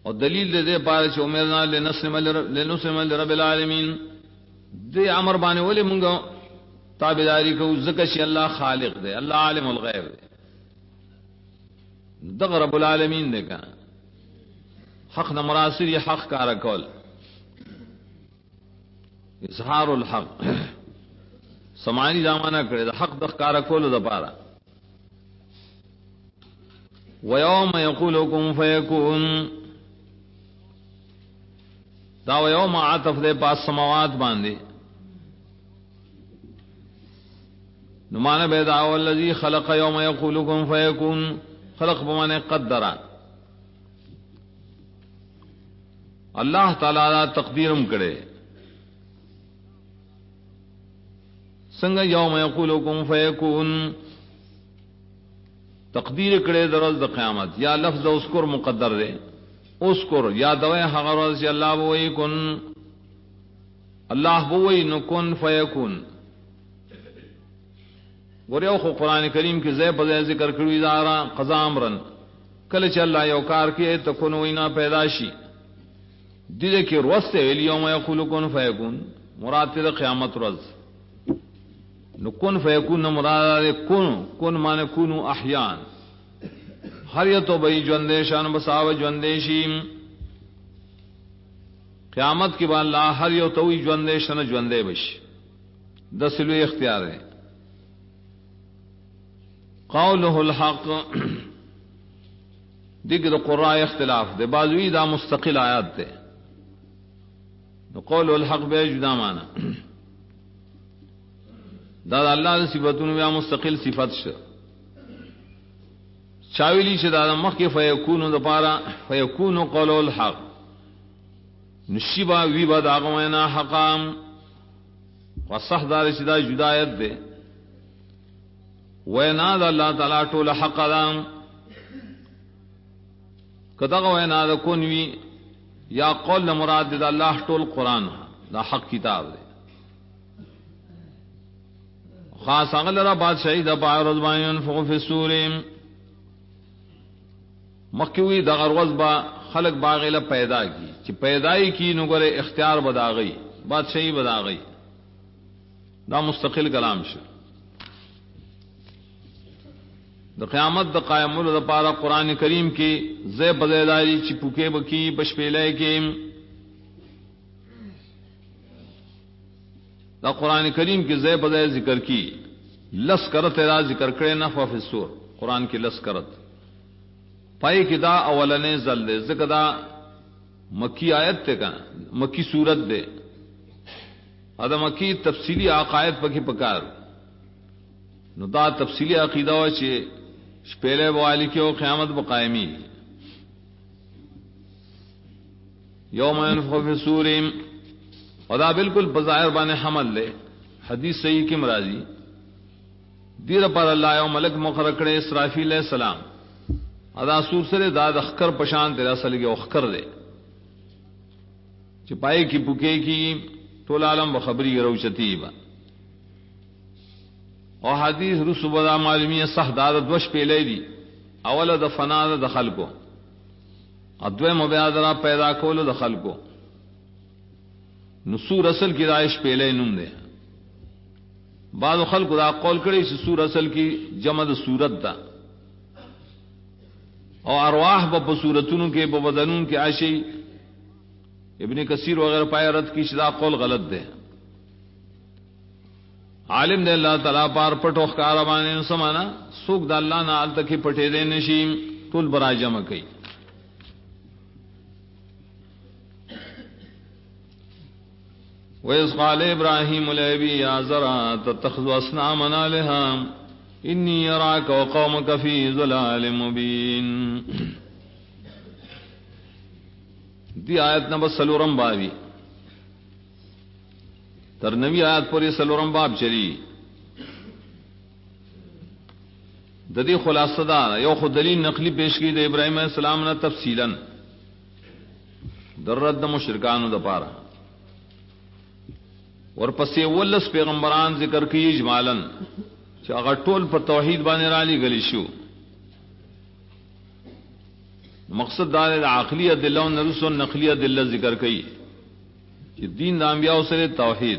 اور دلیل دے پاره چې امرنا لنسلم لرب العالمین دې امر باندې ولې مونږ تابعداري کو ځکه چې الله خالق دی، الله عالم الغیب دی، دغه رب العالمین دی کا حق نه مراسل حق کار کول اظهار الحق سمانی زمانہ کړی د حق د کار کولو د پاره. ويوم يقول كن فيكون دا ويوم عطف دے پاس سماوات باندې نمانه بيدا والذي خلق يوم يقول كن فيكون خلق بمعنى قدر اللہ تعالی تقدیرم کړي څنګه یوم یقول کن فیکون تقدیر کړي درز د قیامت یا لفظ اذکر مقدر دی اذکر یا دوی هغه ورځ چې الله وایي کن الله وایي نو کن فیکون وريو خو قران کریم کې زې په ذکر کړی دا قضا امرن کله چې الله یو کار کوي ته کو وینا پیدا شي دې کې ورسته یوم یقول کن فیکون مراد د قیامت ورځ نو کن فیکون مراد کن معنی کونو احیان هر یتو بئی ژوندې شان بساو ژوندې شي قیامت کې با الله هر یو توي ژوندې شنه ژوندې بشي د سلوی اختیار ہے. قوله الحق دیگر قراء اختلاف دے بعضوی دا مستقل آیات دے نو قول الحق بے جدا مانا دا اللہ صفتون بیا مستقل صفت شا چاویلی شا دا مخ کے فیکونو دا پارا فیکونو قول الحق نشیبا ویبا دا غوینا حقام وصح دار شدا جدایت دے وینا دا اللہ تعالی ټول حق دام کداغه وینا دا کونوی یا قول مراد دا اللہ ټول قرآن دا حق کتاب دے خاص اغل را بادشاہی دا پایرز بانی انفقو فی السوریم مخیوی دا غروز با خلق باغیلا پیدا کی چی پیدای کی نگر اختیار بدا گئی بادشاہی بدا گئی دا مستقل کلام شد دا قیامت دا قائمولو دا پارا قرآن کریم کی زی بدیداری چی پوکے بکی بشپیلے کی دا قرآن کریم کی زی بدے ذکر کی لس کرت را ذکر کرے نفع فی السور قرآن کی لس کرت پائی کی دا اولنے زل دے ذکر دا مکی آیت تے کا مکی صورت دے ادا مکی تفصیلی عقائد پکی پکار نو دا تفصیلی عقیدہ ہوا چھے شپیلے بوالی کیو قیامت بقائمی یوم ینفخ فی الصور ادا بالکل بظاہر بان حمل لے حدیث صحیح کی مرازی دیر پر اللہ یوم ملک مقرر کرے اسرافیل علیہ السلام ادا سور سرے داد اخکر پشان تیرا سلگے اخکر دے چپائے کی پکے کی طول عالم بخبری روشتی با اور حدیث رسو بدا معلومی صح دادت وش پیلے دی اول دا فنا دا دخل کو ادوے مبیادرہ پیدا کولو دخل کو نسور اصل کی دائش پیلے نم دے بعض خلق دا قول کرے سور اصل کی جمع دا صورت دا اور ارواح با صورتونوں کے با بدنون کے عاشی ابن کثیر وغیرہ پائے رد کی شدا قول غلط دے عالم دے اللہ تعالیٰ پار پٹو خکارا بانے سمانا سوک دا اللہ نا آل تکی پٹے دے نشیم طول برای جمع کئی وَإِذْ قَالَ إِبْرَاهِيمُ لِأَبِيهِ آزَرَ تَتَّخِذُ أَصْنَامًا آلِهَةً إِنِّي أَرَاكَ وَقَوْمَكَ فِي ضَلَالٍ مُبِينٍ دی آیت نمبر سلورم بابی تر نوی آیت پر یہ سلورم باب چلی ددی خلاصہ دار یو خود دلیل نقلی پیش کی دے ابراہیم علیہ السلام نے تفصیلا در رد مشرکان دا پارا اور پسے ولس پیغمبران ذکر کی اجمالا کہ اگر ټول پر توحید باندې را لګل شو مقصد دار عقلی ادلہ و نرس و نقلی ادلہ ذکر کئی کہ دین دا انبیاء سر توحید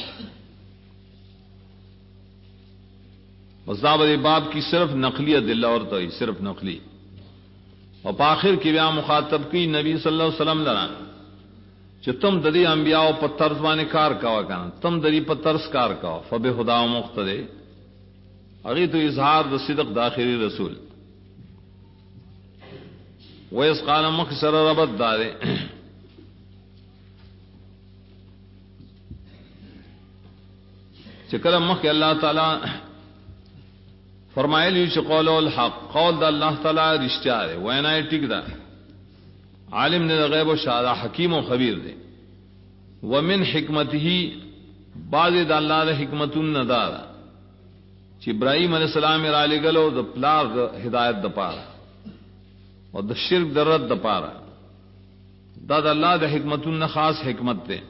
مصدابر باب کی صرف نقلی ادلہ اور توحید صرف نقلی اور پاخر کی بیا مخاطب کی نبی صلی اللہ علیہ وسلم لرا کہ تم دری انبیاء پر طرز بانے کار کوا کنا تم دری پر طرز کار کوا فبہدا و مقتدے اگی تو اظہار دا صدق داخلی رسول ویس قال مخسر ربط دارے چکر مخ اللہ تعالی فرمائے لی چھ قول الحق قول دا اللہ تعالی رشتہ دے وینائے ٹک دا عالم نے غیب و شہادہ حکیم و خبیر دے ومن حکمتہ بعض دا اللہ دا حکمتن ندارا چھ ابراہیم علیہ السلام را لگلو دا پلار دا ہدایت دا پارا اور دا شرک دا رد دا پارا دا دا اللہ دا حکمتن خاص حکمت دے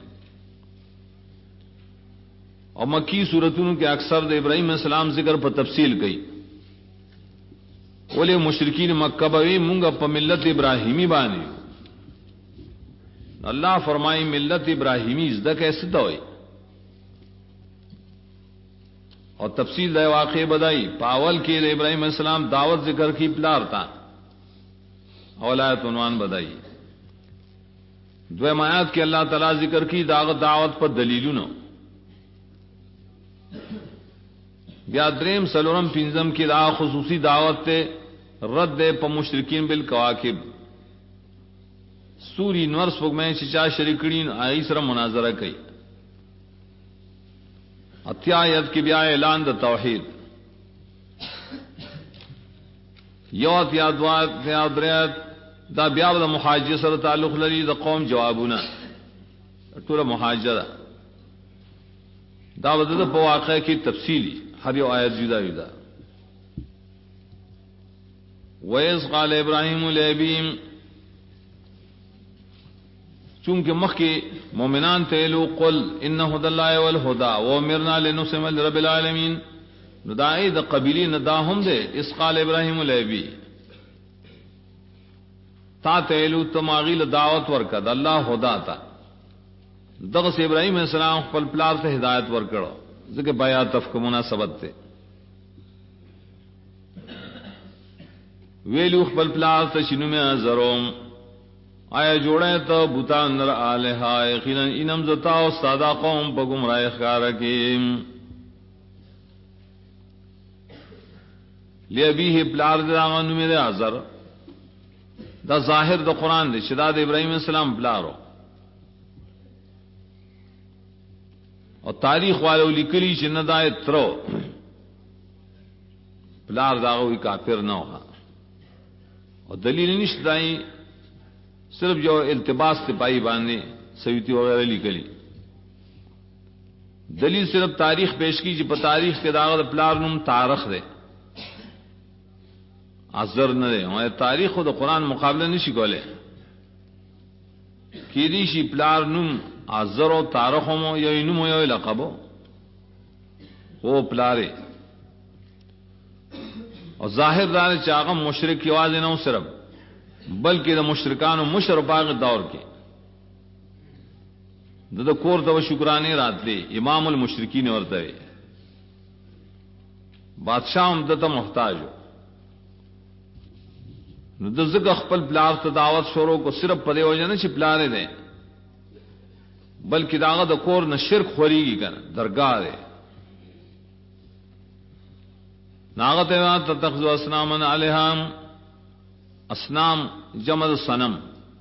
اور مکی صورتوں کے اکثر دا ابراہیم علیہ السلام ذکر پر تفصیل کئی بولے مشرکین مکہ بوی مونگا پا ملت ابراہیمی بانی اللہ فرمائی ملت ابراہیمی ازدہ کیسے دوئی اور تفصیل دے واقع بدائی پاول کی دے ابراہیم علیہ السلام دعوت ذکر کی پلار تا اولایت عنوان بدائی دویم آیات کی اللہ تعالی ذکر کی دعوت پر دلیلونو بیا دریم سلورم پنزم کی دا خصوصی دعوت تے رد دے پا مشرکین بالکواکب سوری نور سپگمین چچا شرکڑین آئی سر مناظرہ کئی اتیایت کی بیا اعلان دا توحید یوت یا دوات یا دریات دا بیا دا محاجہ سر تعلق لری دا قوم جوابونا طور محاجہ دا دا پا واقع کی تفصیلی ہر یو آیت جدا جدا وَإِذْ قَالَ إِبْرَاهِيمُ لِأَبِيهِ چونکہ مخ کے مومنان تیلو قل ان هدى الله والهدى وامرنا لنسلم لرب العالمین ندائی دا قبیلی نداہم دے اس قال ابراہیم لأبیہ تا تیلو تماغیل دعوت ورکا دا اللہ ہدا تا دغس ابراہیم علیہ السلام خپل پلار سے ہدایت ورکڑو ذکر بیات تفک مناسبت تے ویلو خپل پلار تا شنو میں ازروم آیا جوڑے تا بوتان نر آلہا یقینا انم زتا و سادہ قوم پا گمراہ خارکیم لأبیہ پلار دا آغانو میں دے آزر دا ظاہر دا قرآن دے شداد ابراہیم علیہ السلام پلارو اور تاریخ والو لکلی چھ ندائے ترو پلار داغوی کافر نہ ہوگا اور دلیل نشت دائی صرف جو التباس تپائی باندھے سویتی وغیرہ لکلی دلیل صرف تاریخ پیش کی جب تاریخ کے داغت پلار نم تارخ دے عذر نہ دے ہمارے تاریخ خود قرآن مقابلہ نشی کولے کی دیشی پلار نم عذر و تارخ ہمو یا انم یا لقبو وہ پلارے اور ظاہر دار چاغم مشرک کی آواز نہ صرف بلکہ دا مشرکان و مشرفاق دور کے دا کور تو شکرانے رات لے امام المشرکین اور دے بادشاہ دتا محتاج ہو ذکر خپل پلار تداوت شوروں کو صرف پدے ہو جانا چھ پلارے دیں بلکہ داغا دا کور نہ شرک خوری گی کر درگاہ دے ناغت تتخذو اسنامن علیہم اسنام جمد صنم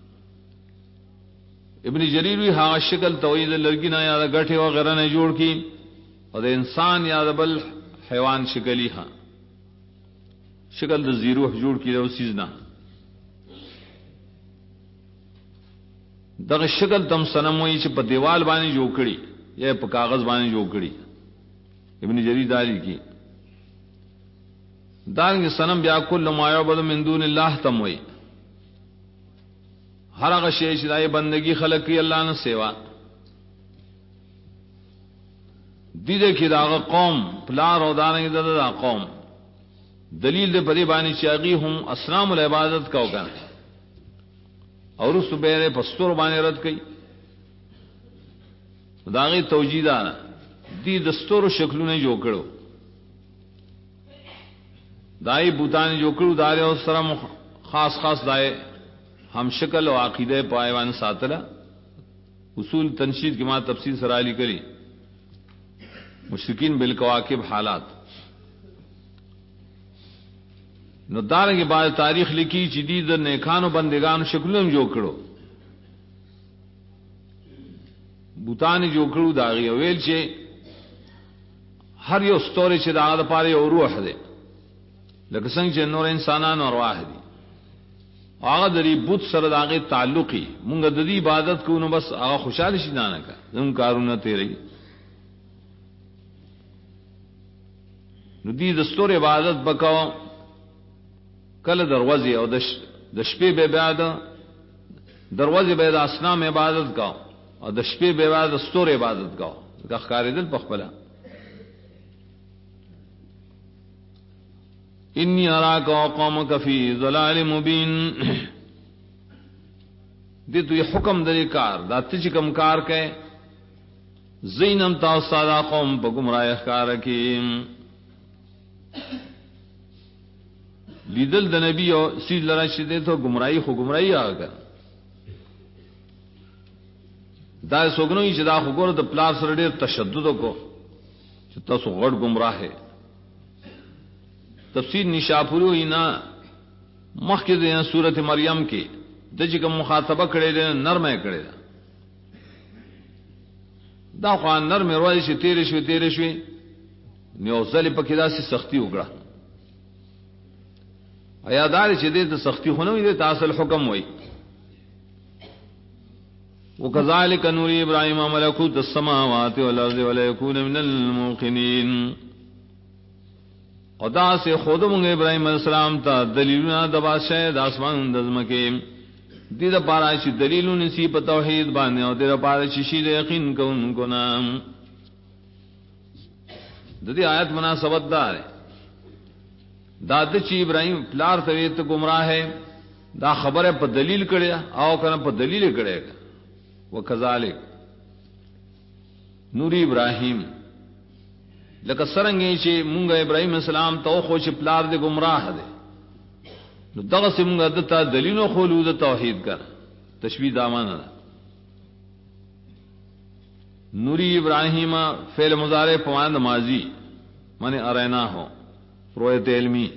ابن جریر بھی ہاں شکل توید لڑکی نہ یاد گٹھے وغیرہ نے جوڑ کی اور انسان یاد بل حیوان شکلی ہاں شکل دا زیرو جوڑ کی رہو سیزنا دغ شکل تم سنم ہوئی چھ پا دیوال بانی جو کڑی یا پا کاغذ بانی جو کڑی ابن جریر داری کی دارنگی سنم بیا کل ما یعبد من دون اللہ تم ہوئی ہر اغا شیش دائی بندگی خلق کی اللہ نے سیوا دیدے کی دا قوم پلار او دارنگی دا قوم دلیل دے پدی بانی چاگی ہم اسلام العبادت کا ہوگا اور اس بیره پستور باندې رد کړي داغه توجیدا دي دستور شکلونه جوړ کړو دای بوتان جوړ کړو دار او سره خاص خاص دای هم شکل او عقیده پایوان ساتله اصول تنشید کی ما تفصیل سره علی کړي مشرکین بالکواکب حالات نو دارنګه بعد تاریخ لیکي چې دي د نیکانو بندگانو شکلونه جوړ کړو بوتان جوړ کړو دا ویل چې هر یو ستوري چې دا د پاره یو روح ده لکه څنګه چې نور انسانانو ارواح دي هغه د بوت سره داغه تعلقي مونږ د دې عبادت کوو نو بس هغه خوشاله شي نه کا زموږ کارونه تیری نو دې د ستوري عبادت وکاو کله دروازه او د شپې به بعد دروازه به د اسنام عبادت کا او د شپې به بعد ستوري عبادت کا دا خاریدل په خپل انی اراک وقومک فی ضلال مبین دې دوی حکم درې کار دا چې کوم کار کوي زینم تاسو ساده قوم په گمراه ښکار کې لیدل د نبی او سید لرا شیدې ته گمراهی خو گمراهی آګه دا سوګنوي چې دا خو ګور د پلار سره ډېر تشدد کو چې تاسو غړ گمراه تفسیر نشاپورو اینا مخکې د سورته مریم کې د چې کوم مخاطبه کړي ده نرمه کړي ده دا خو نرمه روایت چې تیر شوي نو ځلې پکې داسې سختی وکړه ایادار چې دې ته سختی خو نه وي د اصل حکم وای وکذالک نوری ابراهیم ملکوت السماوات والارض وليكون من الموقنين او دا سے خود مونږ ابراهیم علیہ السلام ته دلیلونه د بادشاہ د اسمان د زمکه دې د پاره چې دلیلونه سی په توحید باندې او دې د پاره چې شی د یقین کوونکو نام د دې آیت مناسبت دار دا د چې ابراهیم پلار ته ته گمراه ہے دا خبره په دلیل کړي او کنه په دلیل کړي وکذالک نوری ابراهیم لکه څنګه چې مونږ ابراهیم السلام ته خو چې پلار دې گمراه دي نو دغه څنګه د ته دلیلو خلود توحید کړ تشبیه دامن نوری ابراهیم فعل مضارع په معنی ماضی معنی ارینا ہو روایت علمی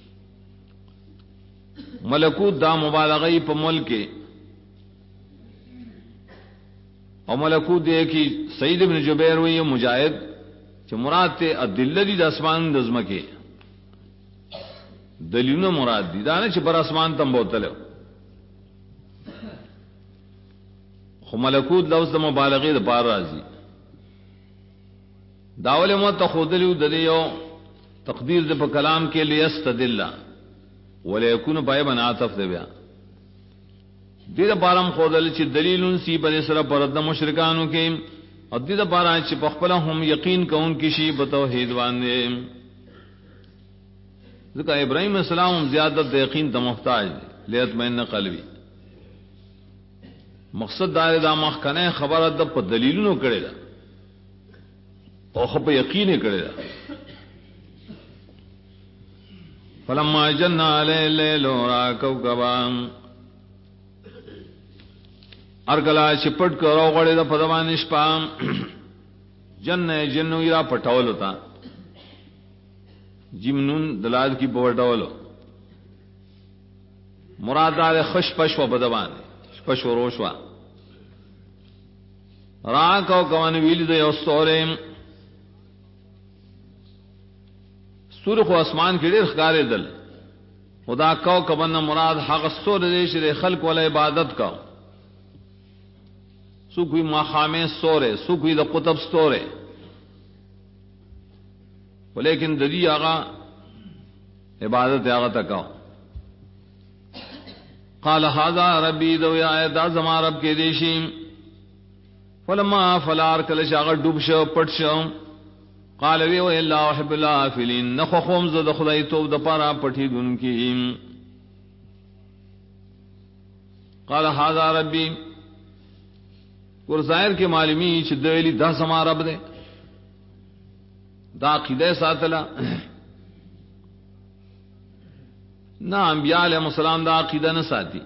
ملکوت دا مبالغه په ملک او ملکوت دې کی سعید ابن جبیر وی مجاهد چې مراد ته ادله دي د اسمان د زمکه دلیلونه مراد دي دا نه چې بر اسمان تم بوتل خو ملکوت لفظ د مبالغه د بار راځي داول مو تخودلو د یو تقدیر د په کلام کې لیستدل ولا يكون بایبن عاطف دی بیا دې د بارم خودل چې دلیلون سی بل سره پرد مشرکانو کې او دې د بارا چې په خپل هم یقین کوون کې شی په توحید باندې ځکه ابراهیم السلام زیادت د یقین ته محتاج دی لیتمن قلبی مقصد دا مخکنه خبره د په دلیلونو کړي دا او خو په یقین کړي دا فلما جن علی الليل را کوكبا ارګلا چپټ کرو غړې د پدوان شپام جنو یرا پټول ہوتا جمنون دلال کی پټولو مراد دار خش پش و پدوان پش و روشوا را کوكبان ویل د یو ستورم سور خو اسمان کې ډېر ښکارې دل خدا کوكبن مراد هغه ستور دې چې خلق ول عبادت کا سو کوئی ماخامه سوره سو کوئی د قطب ستوره ولیکن د دې هغه عبادت هغه تکاو قال هذا ربي ذو يا زما رب کې دیشي فلما فلار کله شاغ ډوب شو پټ شو قال وی و الا احب الافلين نخوم ز د خدای توب د پاره پټی ګن کی قال هذا ربي ور ظاهر کې معلومی چې دویلی دا زما رب دی دا عقیده ساتلا نا انبیاء علیہ السلام دا عقیده نه ساتي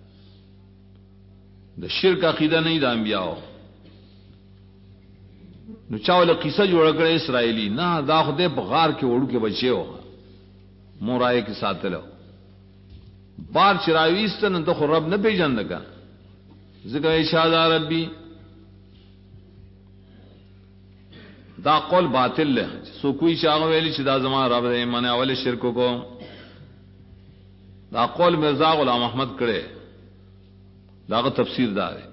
د شرک عقیده نه دا انبیاء نو چاوله قصه جوړ کړه اسرائیلی نه دا خو دې په غار کې وړو کې بچیو مورای کې ساتلو بار چراویستن ته خو رب نه پیژند کا ذکر اشهاد ربی دا قول باطل ہے سو کوئی شاغ ویلی چې دا زما رب دې منه اول شرک کو دا قول مرزا غلام احمد کړه داغه تفسیر دا دی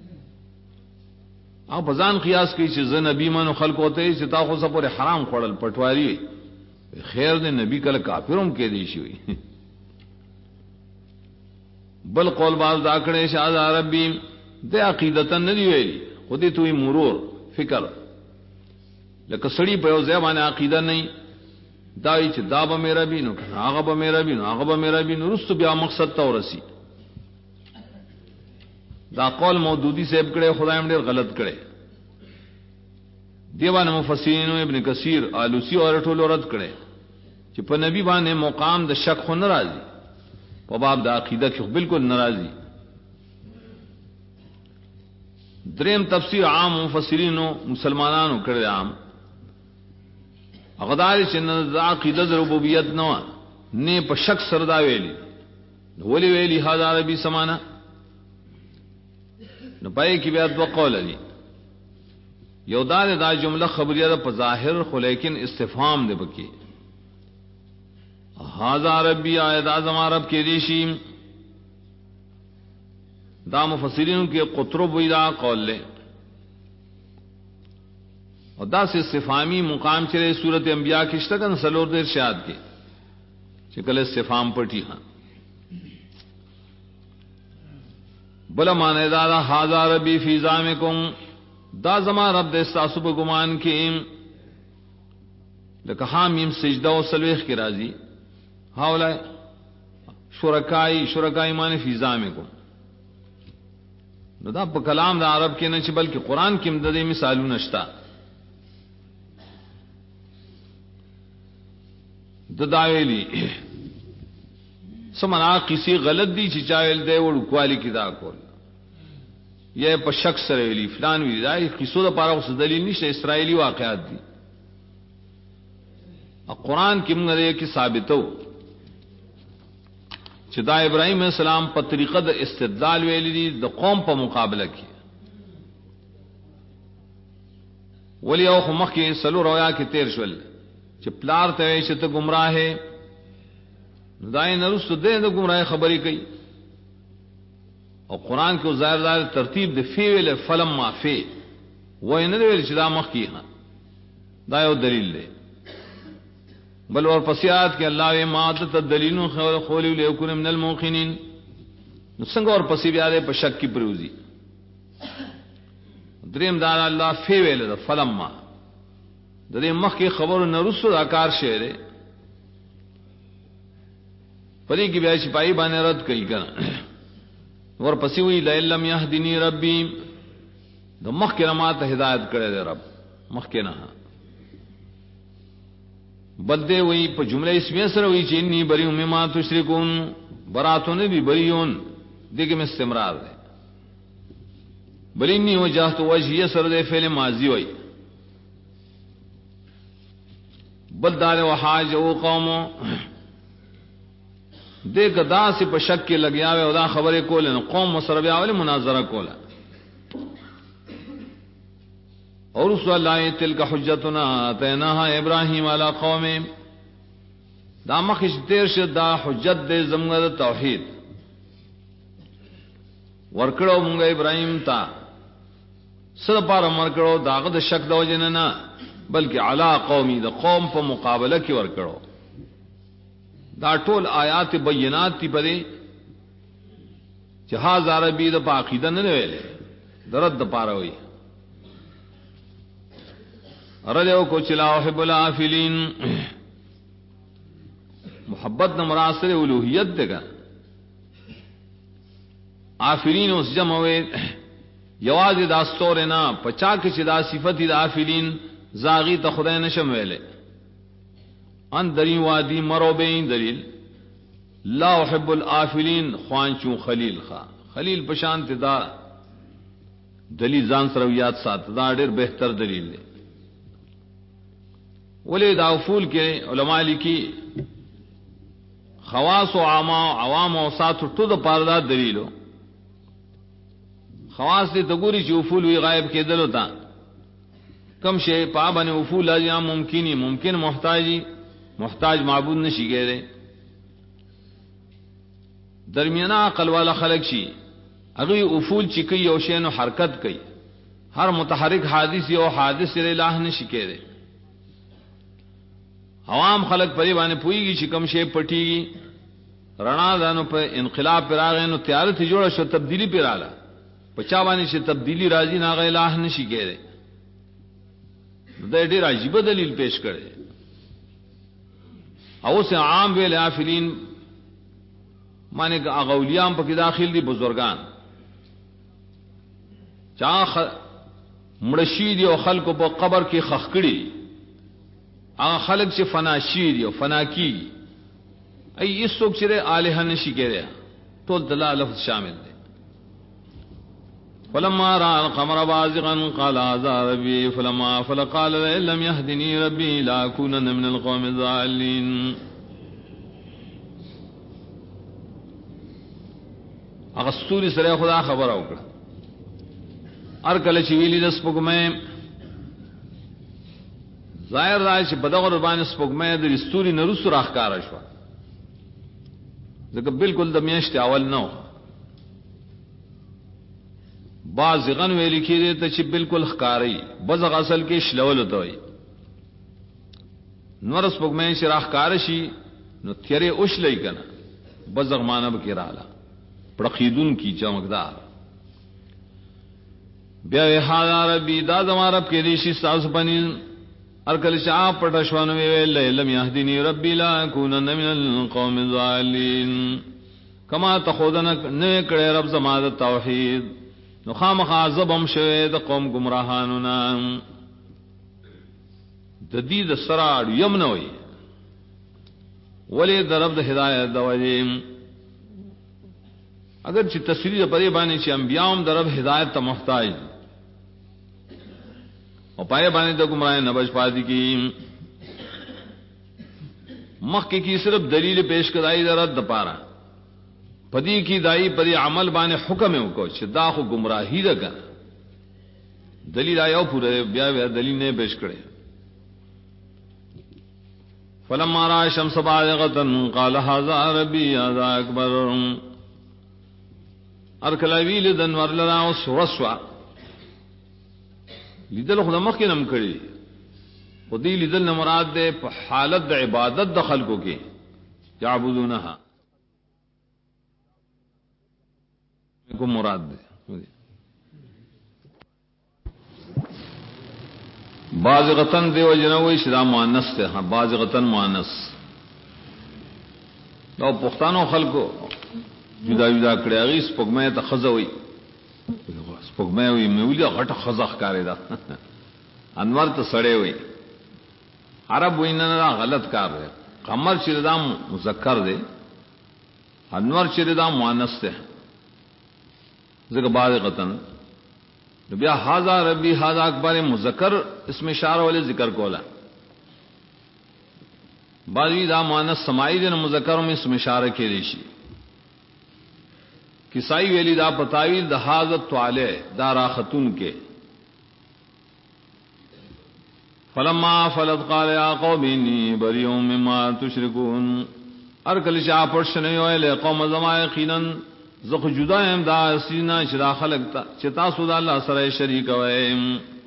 او بزان قیاس کوي چې زه نبی منو خلق ہوتے چې تا خو سره پر حرام خړل پټواری خیر دې نبی کله کافروم کې دی شي بل قول باز دا کړه شاد عربی د عقیدتن نه دی ویلی خودی توي مرور فکر لکه سړی په یو ځای باندې عقیده نه دای چې دا به میرا بینو هغه به میرا بینو هغه به میرا بینو رست بیا مقصد ته ورسی دا قول مودودی صاحب کړه خدایم ډیر غلط کړه دیوان مفسرین ابن کثیر آلوسی اور ټول رد کړه چې په نبی باندې مقام د شک خو ناراضي په باب د عقیده کې بالکل ناراضي دریم تفسیر عام مفسرینو مسلمانانو کړه عام اغدار چې د عقیده د ربوبیت نه په شک سره دا ویلي ولی ویلی هاذا ربی سمانا نو پای کې بیا دوه قول دي یو دا جمله خبریه ده په ظاهر خو لیکن استفهام ده پکې هاذا ربی آیت اعظم رب کې دي شي دا مفسرینو کې قطرب وی دا قول له اور دا سے استفهامی مقام چلے سورت انبیاء کی شتگن سلور دیر شاد کے چکل استفهام پٹی ہاں بلا مانے دادا ہاذا ربی فی زامکم دا زما رب دے استاسو په گمان کې لکه حامیم سجدہ و سلویخ کی راضی ہاولا شرکائی مانے فی زامکم نو دا په کلام دا عرب کې نه چې بلکې قران کې مدد مثالونه نشتا د داویلی سمنا کسی غلط دی چې چاویل دی وړو کوالی کی دا کول یہ په شک سره ویلی فلان وی دا کیسو د پاره اوس دلیل نشته اسرائیلی واقعات دي قرآن کې موږ کې ثابتو چې دا ابراهیم السلام په طریقه د استدلال ویلی دي د قوم په مقابله کې ولی او مخ کې سلو رویا کې تیر شول چې پلار ته چې ته گمراه ہے دای نرسو دې د گمراه خبرې کوي او قران کې ظاهر دار ترتیب د فی ویل فلم ما فی وای نه ویل چې دا مخ کې دا یو دلیل دی بل ور پسیات کې الله ما ته دلیلو خول لیکون من الموقنین نو څنګه ور پسی بیا په شک کې پروزی دریم دا الله فی ویل د فلم ما د دې مخ کې خبرو نرسو دا کار شعر پدې کې بیا شپای باندې رد کوي کنه ور پسې وی لا لم يهدني ربي د مخ کې رمات هدایت کړي دی رب مخ کې نه بده وی په جمله اسمیه سره وی چې انی بریء مما تشركون براتون بی بریون دغه مې استمرار ده بلینی وجهت وجهه سره د فعل ماضی وی بل دار وحاج او قوم دے گدا سے په شک کې لګیا و او دا خبره کول نو قوم سره بیا ول مناظره کوله اور رسول الله تلک حجتنا اتیناها ابراهیم علی قوم دا مخش تیر شه دا حجت دې زموږ د توحید ورکړو مونږ ابراهیم ته سره پار مرکړو داغه د شک د وجنه نه بلکې علا قومي د قوم په مقابله کې ورکړو دا ټول آیات بینات تی پدې جهاز عربی د عقیده نه ویلې درد د پاره وي ارجو کو چلا احب الافلین محبت نہ مراد سے الوہیت دے گا آفلین اس جمع وے یواز دا ستورنا پچا کے چدا صفت دا آفلین زاغی تا خدای نشم ویلے ان دری وادی مرو بین دلیل لا احب الآفلین خوانچو خلیل خلیل پشانت دا دلیل زان سرویات سات دا ډیر بہتر دلیل دے ولی دا افول کے علماء لکی خواص و عوام و ساتھ تو دا پاردا دلیلو خواص دی تگوری چی افول وی غائب کے دلو تا کم شے پابن افول اجیام ممکنی ممکن محتاج معبود نشی گئے دے درمیانا عقل والا خلق شی اگوی افول چکی یو شین و حرکت کئی ہر متحرک حادث یو حادث سے الہ نشی گئے دے عوام خلق پری بانے پوئی گی چکم شے پٹی گی رنا دانو پہ انقلاب پر آگئے نو تیارت جوڑا شو تبدیلی پر آلا پچا بانے سے تبدیلی راضی ناغ الہ نشی کہہ رہے دے دیر عجیب دلیل پیش کرے او سے عام ویل آفلین مانے کہ اغولیام پکی داخل دی بزرگان چاہ مڑشید و خلق پا قبر کی خخکڑی آغا خلق سے فنا شید و فنا کی ای اس سوک چرے آلہہ نشی کہہ رہا تو دلہ لفظ شامل دے فلما رأى القمر بازغا قال هذا ربي فلما أفل قال لئن لم يهدني ربي لأكونن من القوم الضالين اغسطوری سرے خدا خبر اوکڑا ارکل چویلی دس پگمیں ظاہر رائے چھ بدغ ربان سپگمیں در استوری نرس راخ کارشوا ذکر بالکل دمیشت اول نو بعض غن ویلی کی دیتا چھ بالکل خکاری بزغ اصل کے شلول ہوتاوئی نورس پگمین چھ راخ کارشی نو تیرے اش لئی کنا بزغ مانب کی رالا پڑقیدون کی چمکدار بیاوی حالا ربی دا زمارب کے دیشی ساس پنی ارکل شعاب پٹشوانوی ویلے لم یهدنی ربی لا کونن من القوم الظالین کما تخودنک نوکڑے رب زماد توحید نخام خازبم شوید قوم گمراہانونا ددید سراڑ یمنوی ولی در رب دا ہدایت دوجیم اگر چی تصویر پری بانی چی انبیاءم در رب ہدایت تا محتاج اور پائے بانی دا گمراہ نبج پاتی کی مخ کی صرف دلیل پیش کرائی دا رد پارا پدی کی دائی پدی عمل بانے حکم ہے کو چدا خو گمراہی دا کنا دلیل آیا پورے بیا بیا دلیل نے پیش کرے فلما را شمس بازغتا قال هذا ربی هذا اکبر ارکلاوی لدن ورلنا رسوا لیدل خدا مخینم کری خودی لیدل نمراد دے حالت دا عبادت دا خلقو کے یعبدونہا کو مراد دے بازغتن دے وجنوی شدا مؤنث تے ہاں بازغتن مؤنث دو پختانو خلقو جدا جدا کڑے اگی سپگمے تا خزوی سپگمے ہوئی مولی غٹ خزخ کارے دا انور تا سڑے ہوئی عرب ویننا دا غلط کار دے قمر چردہ مذکر دے انور چردہ مؤنث تے ذکر بازغتن بیا حاضا ربی حاضا اکبر مذکر اس میں اشارہ والے ذکر کولا بازی دا مؤنث سمائی دے مذکر میں اس میں اشارہ کے ریشی کسائی ویلی دا پتاویل دا حاضت توالے دا راختون کے فلما فلت قال یا قوم انی بریء مما تشرکون ارکل شاہ پرشنے ہوئے قوم زمائے یقیناً زخ جدا ایم دا سینا چرا خلق تا چتا سودا اللہ سرے شریک ویم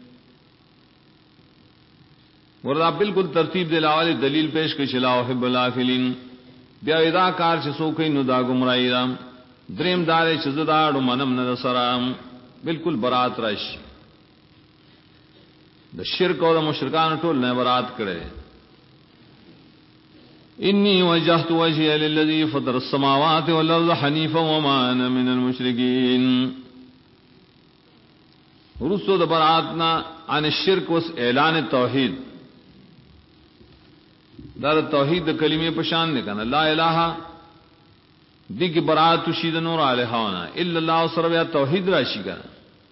وردا بالکل ترتیب دے لاوالے دلیل پیش کے چلا حب الافلین بیا ادا کار چ سو کین نو دا گمراہی رام دریم دار چ زداڑ منم نہ سرام بالکل برات رش دا شرک اور مشرکان ټول نے برات کرے انی وجهت وجهي للذي فطر السماوات والارض حنيفا وما انا من المشركين. رسو د براتنا عن الشرك وس اعلان توحید. دا توحید د کلمې په شان نه کنه لا اله دی کی برات شید نور الہانا الا الله سره بیا توحید راشي کنه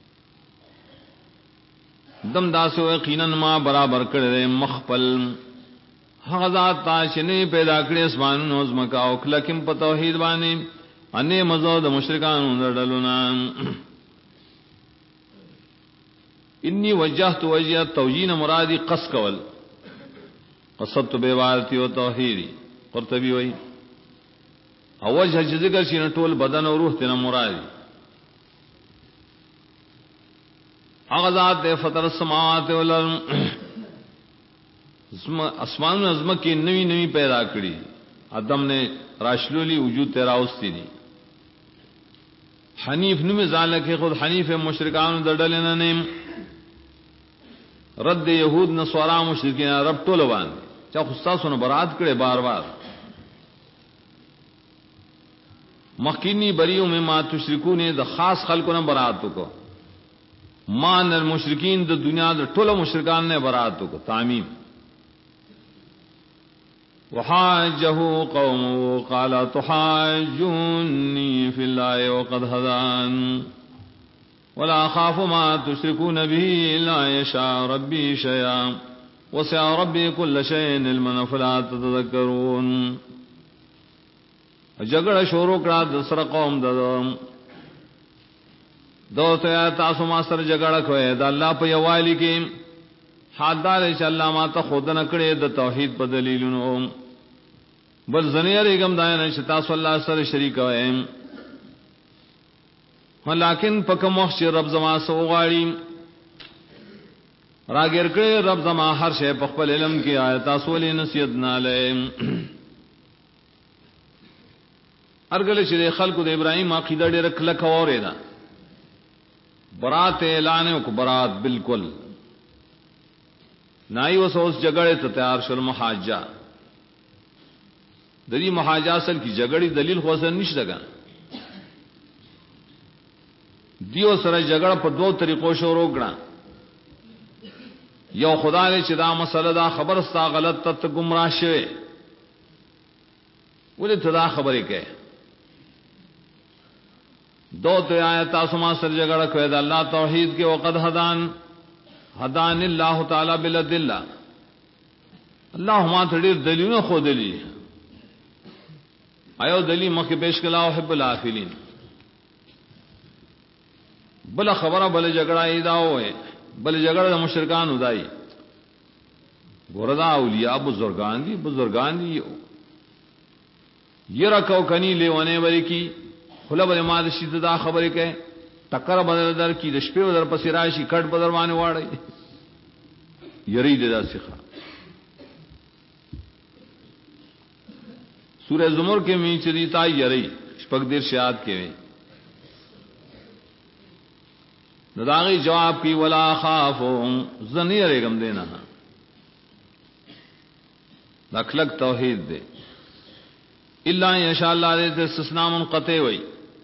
دم داسو یقینا ما برابر کړل مخفل هغه ذات تاشنه پیدا کړی اسمان او زمکا او کلکم په توحید باندې انې مزو د مشرکانو دړلونا. انی وجهت وجه توجین مرادی قص کول قصدت بیوارتی و توحیدی. قرطبی وی او وجه چې ذکر شي ټول بدن او روح ته مرادی هغه ذات فطر السماوات والارض اسمان و عظمت کی نوی نوی پیدا کړي ادم نے راشلولی وجود تیرا اوستی دی. حنیف نوم ذالک خود حنیف مشرکان دړل نه رد یہود نصارا مشرکین عرب ټول باندې چا خصاصونه برات کړي بار بار مخکینی بریو میں ما تشرکون د خاص خلکو نه برات کو مان المشرکین د دنیا د ټول مشرکان نه برات کو تعمیم. وحاجه قوم قال تحاجوني في الله وقد هدان ولا خاف ما تشركون به إلا يشاء ربي شيئا وسع ربي كل شيء علما فلا تتذكرون. جګړه شروع کړه د سره قوم دوته تاسو ما سره جګړه کوي د الله په یوالي کې حالدار چې الله ما ته خود نه کړي د توحید په دلیلونو بل زنیری کوم دای نه چې تاسو الله سره شریک وای ولکن پکم وخت رب زما سو غاړي راګر کړي رب زما هر شی په خپل علم کې آیات تاسو له نصیحت نه لې ارګل چې خلکو د ابراهیم عقیده ډېر کله کوره ده برات اعلان او برات بالکل نای وسوس جګړه ته تیار شول محاجه د دې محاجه اصل کی جګړې دلیل خو اصل نشته ګان دیو سره جګړه په دوه طریقو شروع کړه. یو خدای چې دا مسله دا خبر ستا غلط ته گمراه شوی ولې ته دا خبرې کوي دو ته آیات تاسو ما سره جګړه کوي دا الله توحید کې وقد هدان الله تعالی بالدلہ الله ما ته ډېر دلیلونه خو دلی ایو دلیل مخکې پیش کړه او حب الافلین بل خبره بل جګړه ایدا وې بل جګړه د مشرکان ودای ګوردا اولیاء بزرگان دي یرا کو کني لیونه وری کی خلا بل ما د شید دا خبره کوي ټکر بدل در کی د شپې در پسې راشي کټ بدل باندې واړی یری دې دا سیخه سورہ زمر کې می چری تا یری شپږ دیر شاد کې نداغی جواب کی ولا خافو زنی رگم دینا اخلق توحید دے الا یشاء اللہ دے تے استثناء منقطع وئی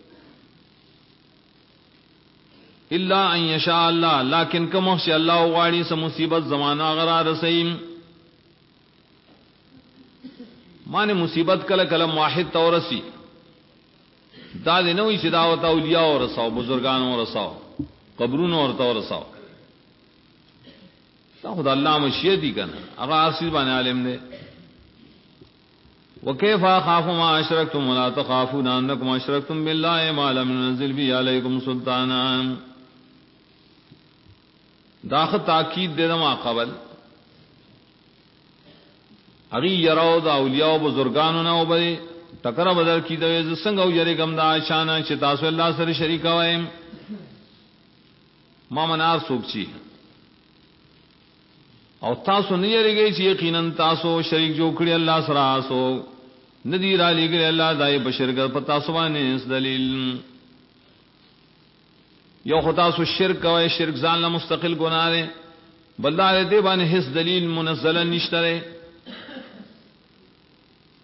الا ان یشاء اللہ لیکن کم شاء اللہ غاڑی سے مصیبت زمانہ غرا رسیم مانے مصیبت کل کلم واحد تورسی دا دے نوی صداوت اولیاء اور رساو بزرگان اور رساو قبرون اور تورساو تا خدا اللہ مشیتی کنا اغا عرصی بانی عالم دے وکیفا خافو ما اشرکتم ولا تخافون انکم اشرکتم باللہ ما لم ننزل بی علیکم سلطانا داخل تاکید دے دما قبل اغی یراو دا اولیاء بزرگانو ناو بے تکر بدر کی دویز سنگو یرکم دا شانا چتاسو اللہ سر شریکا وائم ما منار سوکچی او تاسو نه یریږئ چې یقینا تاسو شریک جوړ کړی الله سره سو ندی را لګل الله دای بشرګ په تاسو باندې دلیل یو خدا سو شرک او شرک ځان له مستقل ګناه ده بلدار دې باندې هیڅ دلیل منزل نشته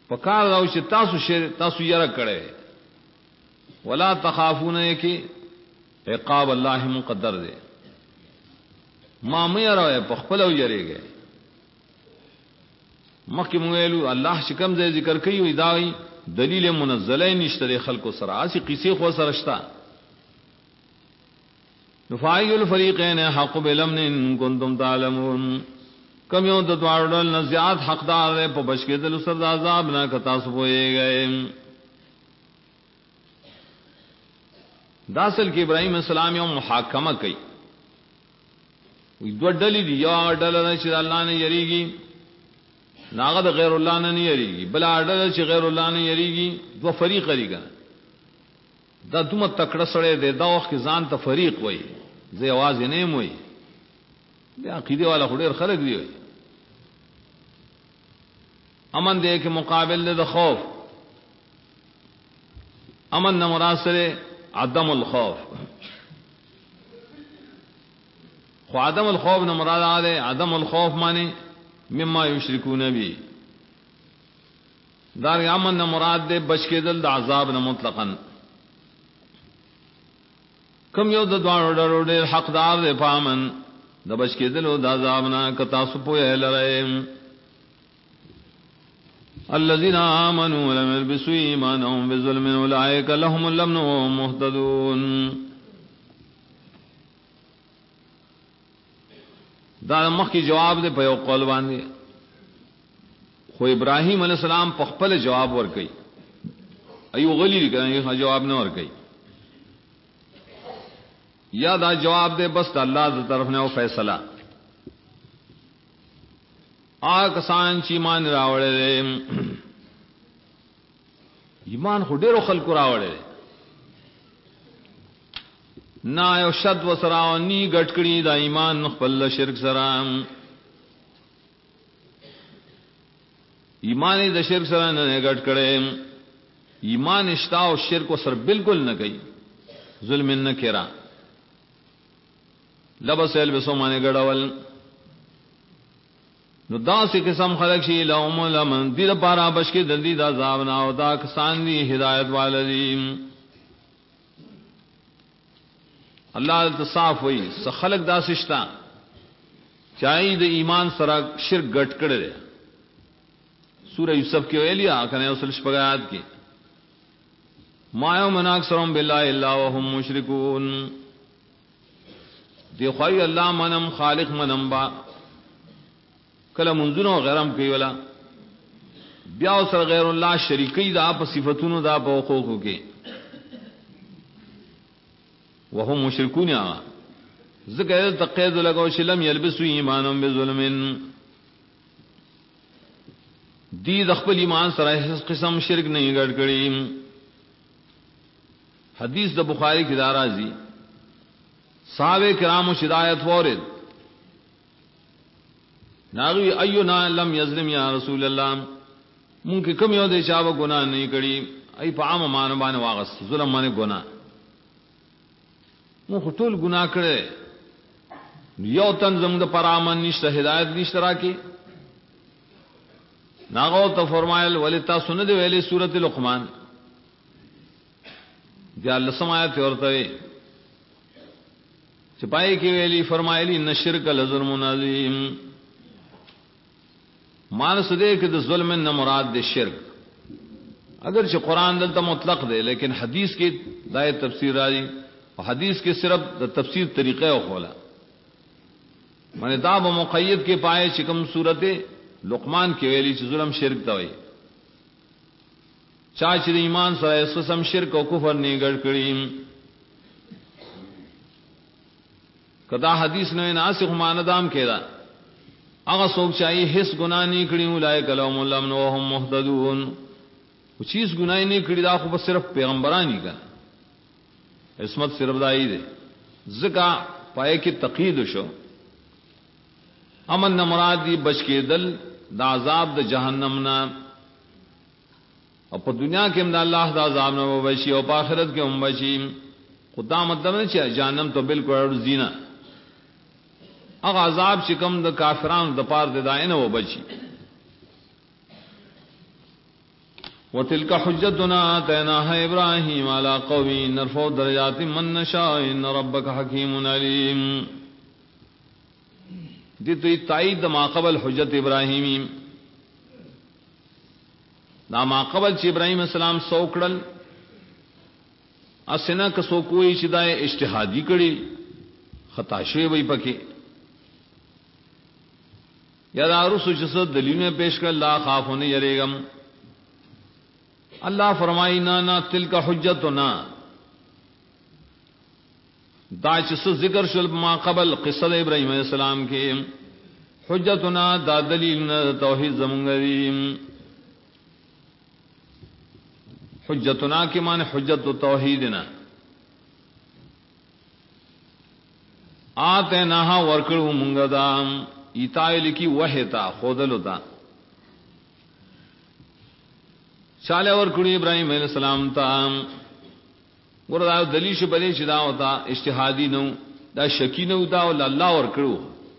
پکار راو چې تاسو یره کړي ولا تخافون کی عقاب الله مقدر دے ما مې راوي په خپل یریږي مکه مویلو الله شکم دې ذکر کوي وي داوي دلیل منزله نشته خلکو سره اسی قصې خو سره شتا نفاعل الفریقین حق بالامن ان کنتم تعلمون کم یو د دوړل نزيات حقدار په بشکېدل سر د عذاب نه کتا سپوي گئے داسل کې ابراهيم السلام یو محاکمه کوي وي دوه ډلې دي یو ډله چې الله نه یریږي ناغه د غیر الله نه یریږي بل ډله چې غیر الله نه یریږي دوه فریق لري کنه دا دومره تکړه سره دی دا وخت ځان ته فریق وای زه आवाज نه موي دا عقیده والا خډیر خلک دی امن دې کې مقابل د خوف امن نه مراد سره عدم الخوف خو عدم الخوف نه مراد ده عدم الخوف معنی مما یشرکون بی دار امن نه مراد ده بچ کېدل د عذاب نه مطلقاً کم یو د دوانو ډېر حقدار ده پامن د بچ کېدل د عذاب نه کتا سپوې لره الذين آمنوا ولم يلبسوا إيمانهم بظلم أولئك لهم الأمن وهم مهتدون دا مخکې جواب دے په یو قول باندې خو ابراهيم عليه السلام په خپل جواب ورکړي ایو غلی دی کنه جواب نه ورکړي یا دا جواب دے بس الله ز طرف نه او فیصله کسان چې ایمان راوړل ایمان خو ډیرو خلکو راوړل نا یو شد وسراو نی غټ کړي دا ایمان خپل شرک سره ایمان د شرک سره نه غټ کړي ایمان اشتا او شرک سره بالکل نه کوي ظلم نه کړه لبسل بسو معنی غړول نو دا سې قسم خلق شي لهم لمن دې لپاره بچ کې دندي دا عذاب نه او دا کسان دي هدایت والدين الله تصاف وي س خلق دا سشتا چای د ایمان سره شرک غټ کړي سورہ یوسف کې ویلیا کنه اصل شپږات کې ما یوم اکثرهم بالله الا وهم مشركون دی خوای الله منم خالق منم با کله منځونو غیرم کوي ولا بیا سره غیر الله شریکی دا په صفاتونو دا په حقوقو کې وهم مشركون یا ذکر تقید لگاو شلم یلبسو ایمانهم بظلم دی د خپل ایمان سره هیڅ قسم شرک نه ګډ کړي حدیث د بخاری کې دا راځي صحابه کرامو شدایت ورید ناغوی ایونا لم یظلم یا رسول الله مونږ کوم یو د چاو ګناه نه کړي ای په عام مان باندې واغس ظلم باندې ګناه مونږ ټول ګناه کړي یو تن زموږ د پرامن نشته هدایت نشته راکې ناغو ته فرمایل ولتا سند ویلې سورۃ لقمان جال سمایت ورته چپای کې ویلي فرمایلی ان شرک لظلم عظیم مانس دے کہ ظلم نہ مراد دے شرک اگر چې قران دلته مطلق دے لیکن حدیث کی دای تفسیر راځي او حدیث کې صرف د تفسیر طریقې او خولا معنی دا به مقید کې پائے چې کوم سورته لقمان کې ویلي چې ظلم شرک دا وي چا چې ایمان سره قسم شرک او کفر نه ګډ کړي کدا حدیث نه ناسخ ماندام کړه هغه څوک چې هیڅ ګناه نه کړی ولای کلام الله نو هم مهتدون او چیز ګناه نه کړی دا خو صرف پیغمبرانی کا عصمت صرف دای دی زکا پای کې تقید شو امن مراد دی بچ کې دل د عذاب د جهنم نه او په دنیا کې هم د الله د عذاب نه وبشي او په آخرت کې هم بشي خدا مطلب نه چې جهنم ته بالکل زینا اغه عذاب چې کوم د کافرانو د پاره د داینه و بچي وتلك حجتنا آتيناها إبراهيم على قومه نرفع درجات من نشاء إن ربك حكيم عليم. دي تایید ما قبل حجت ابراهیمی دا ما قبل چې ابراهیم السلام سوکړل اسنه که سو کوئی چې دا اجتهادي کړي خطا شوی وي پکې یا دا رسو چې څه دلیلونه پیش کړل لا خافونه یریګم. اللہ فرمائی نا تلک حجتنا دا چس ذکر شل ما قبل قصہ ابراہیم علیہ السلام کے حجتنا دا دلیل توحید زمنگریم. حجتنا کے معنی حجت توحیدنا آتیناہا ورکڑو منگدا ایتائی لکی وحیتا خودلتا چالے اور کڑی ابراہیم علیہ السلام تا وردا دلیل شبلی شدا ہوتا اجتہادی نو دا شکی نو دا ول اللہ اور کڑو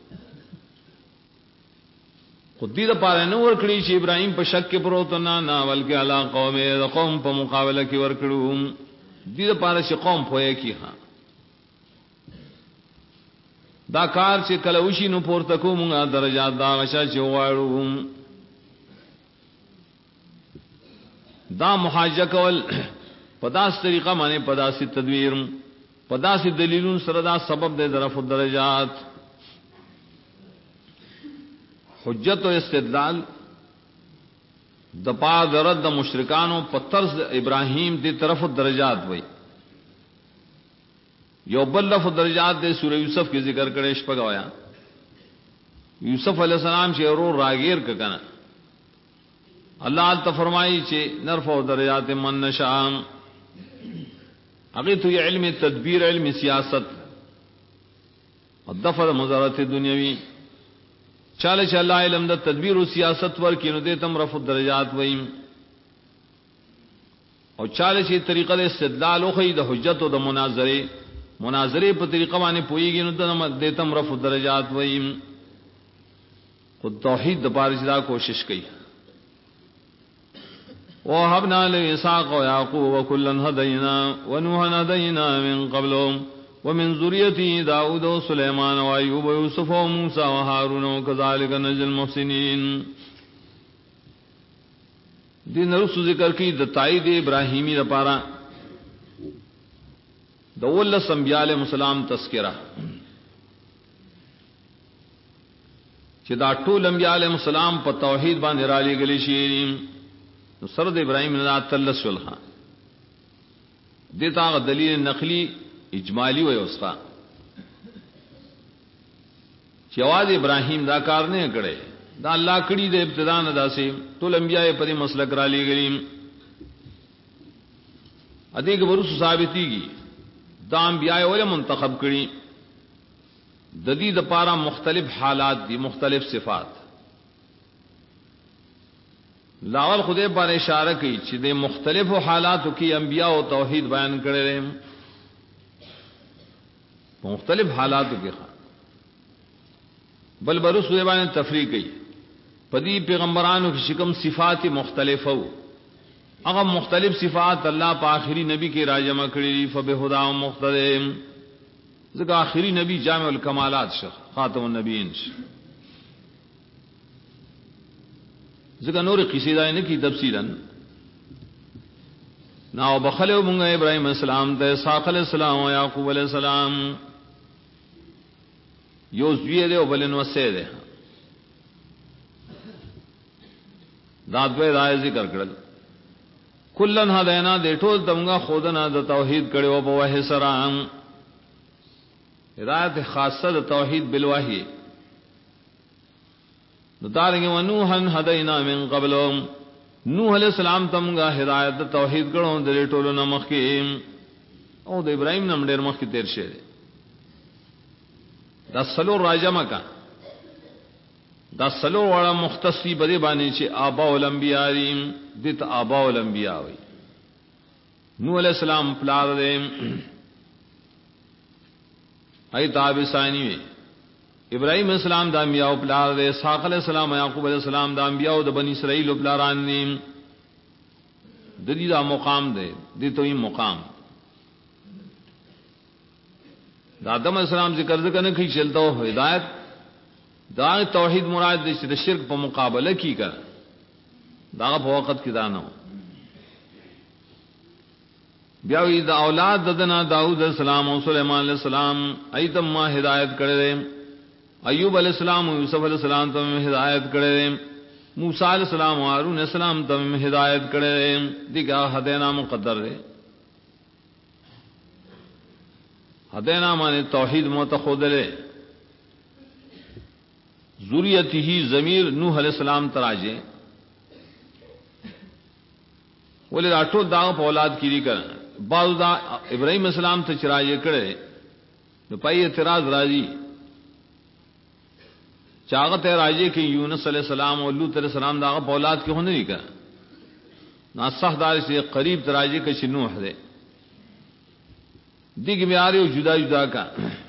خودی دا پارے نو ور کڑی چې ابراہیم په شک کې پروت نه بلکې علا قوم په مقابله کې ور کړو دی دا پارے چې قوم پوهه کی ها دا کار چې کله وشي نو پورته کومه درجات دا غشا چې واړو دا محاجه کول پداس طریقہ مانے پداسی تدویر پداسی دلیلون سردا سبب دے ظرف الدرجات. حجت و استدلال دپا درد مشرکانو پترز ابراہیم دی طرف الدرجات وئی یو بلف الدرجات دے سورہ یوسف کی ذکر کرے شپگایا یوسف علیہ السلام چھ رو راگیر کا کنا اللہ تعالی فرمائی چې نرفع درجات من نشاء اگے تو یہ علم تدبیر علم سیاست اور دفع مضرات دنیاوی چالے چ اللہ علم د تدبیر و سیاست ور کینو دے تم رفع درجات ویم اور چالے چ طریقہ د استدلال او خید حجت و د مناظرے په طریقہ باندې پویږي نو د تم رفع درجات ویم خود توحید د بارجدا کوشش کئ. وَوَهَبْنَا لِإِسْحَاقَ وَيَعْقُوبَ وَكُلًّا هَدَيْنَا وَنُوحًا هَدَيْنَا مِن قَبْلُ وَمِن ذُرِّيَّتِهِ دَاوُودَ وَسُلَيْمَانَ وَأَيُّوبَ وَيُوسُفَ وَمُوسَى وَهَارُونَ وَكَذَلِكَ نَجْزِي الْمُحْسِنِينَ. دین رسو ذکر کی د تائید ابراہیمی لپاره د ولس انبیاء علیہ السلام تذکرہ چې دا ټول انبیاء علیہ السلام په توحید باندې را لېږلي شي نو سرد ابراہیم نے تلس ولها دیتا دلیل نقلی اجمالی و اسقا چواز ابراہیم دا کار نے کڑے دا اللہ کڑی دے ابتدا نہ داسی ټول انبیاء پر مسلک را لی گلی ادیک ورس ثابتی کی دا انبیاء ول منتخب کړي د دې د پارا مختلف حالات دی مختلف صفات لاول خدای پر اشارہ کی چې د مختلف حالاتو کې انبیاء او توحید بیان کړي مختلف حالاتو کې بل برس باندې تفریق کی پدی پیغمبرانو کی شکم صفات مختلف ہو اگر مختلف صفات اللہ پا آخری نبی کے راجمہ کری فبہدا و مختدم ذکر آخری نبی جامع الکمالات شخ خاتم النبیین شخ ذکر نور قصیدہ نکی تفسیرن ناو بخلو منگا ابراہیم علیہ السلام تے اسحاق علیہ السلام و یعقوب علیہ السلام یوز دویے دے و بلن وسے دے دادوے دائے ذکر کرل کلن ہدینا دے ٹول تمگا خودنا دا توحید کڑے و بوحی سرام ہدایت خاصہ دا توحید بالوحی دارنگے ونوحن ہدینا من قبلهم نوح علیہ السلام تمگا ہدایت دا توحید کڑوں دے ٹولو نمخ کی او دا ابراہیم نم دیر مخ کی تیر شیر دا سلو راجمہ کا دا سلو والا مختصی بدے بانی چھ آباء الانبیاء ریم دیت آباء الانبیاء وی نوح علیہ السلام پلار دے ای تاب ثانی وی ابراہیم علیہ السلام دا انبیاء پلار دے اسحاق علیہ السلام یعقوب علیہ السلام دا انبیاء دا بنی اسرائیل پلاران دیم ددی دا مقام دے دی تو مقام دا آدم علیہ السلام ذکر نہ کی چلتا ہو ہدایت دا توحید مراد دے شرک پا مقابلہ کی کر دا پا وقت کی دانا ہو بیاوی دا اولاد ددنا داؤد علیہ السلام و سلیمان علیہ السلام ایتم ما ہدایت کرے دے ایوب علیہ السلام و یوسف علیہ السلام تم ہدایت کرے دے موسیٰ علیہ السلام و ہارون علیہ السلام تم ہدایت کرے دے دیکھا ہدینا مقدر دے ہدینا مانے توحید متخود لے ذریتی ہی ضمیر نوح علیہ السلام تراجے ولی راٹو داغ پا اولاد کی لی کر بعض دا ابراہیم السلام تے چراجے کرے نو پائی اعتراض راجی چاغت راجے کہ یونس علیہ السلام اور لوط علیہ السلام دا پا اولاد کی ہونے نہیں کر ناسخ دار سے قریب تراجے کہ نوح دے دیکھ میں آ رہے ہو جدا جدا کا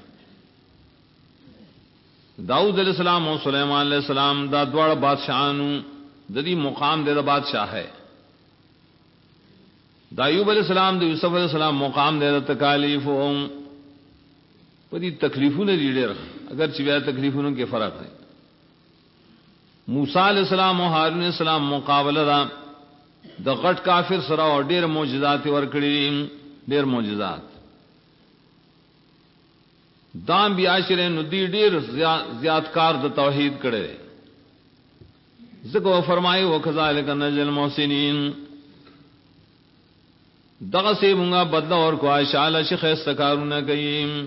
داؤد علیہ السلام اور سلیمان علیہ السلام دا دوڑ بادشاہانو ددی مقام دے دا بادشاہ ہے دا ایوب علیہ السلام دا یوسف علیہ السلام مقام دے دا تکالیف پدی تکلیفوں نے ریڑے رکھ اگر چویا تکلیفوں کے فرق ہے موسیٰ علیہ السلام و ہارون علیہ السلام مقابلہ دا غٹ کافر سرا اور ډیر معجزات ورکړي ډیر معجزات دام بیا شر ندی ډیر زیات کار د توحید کړي ذکر فرمایي وکذالک نجل المحسنین دغه سے مونږه بدلا اور کو عائشہ شیخ استکارونه کوي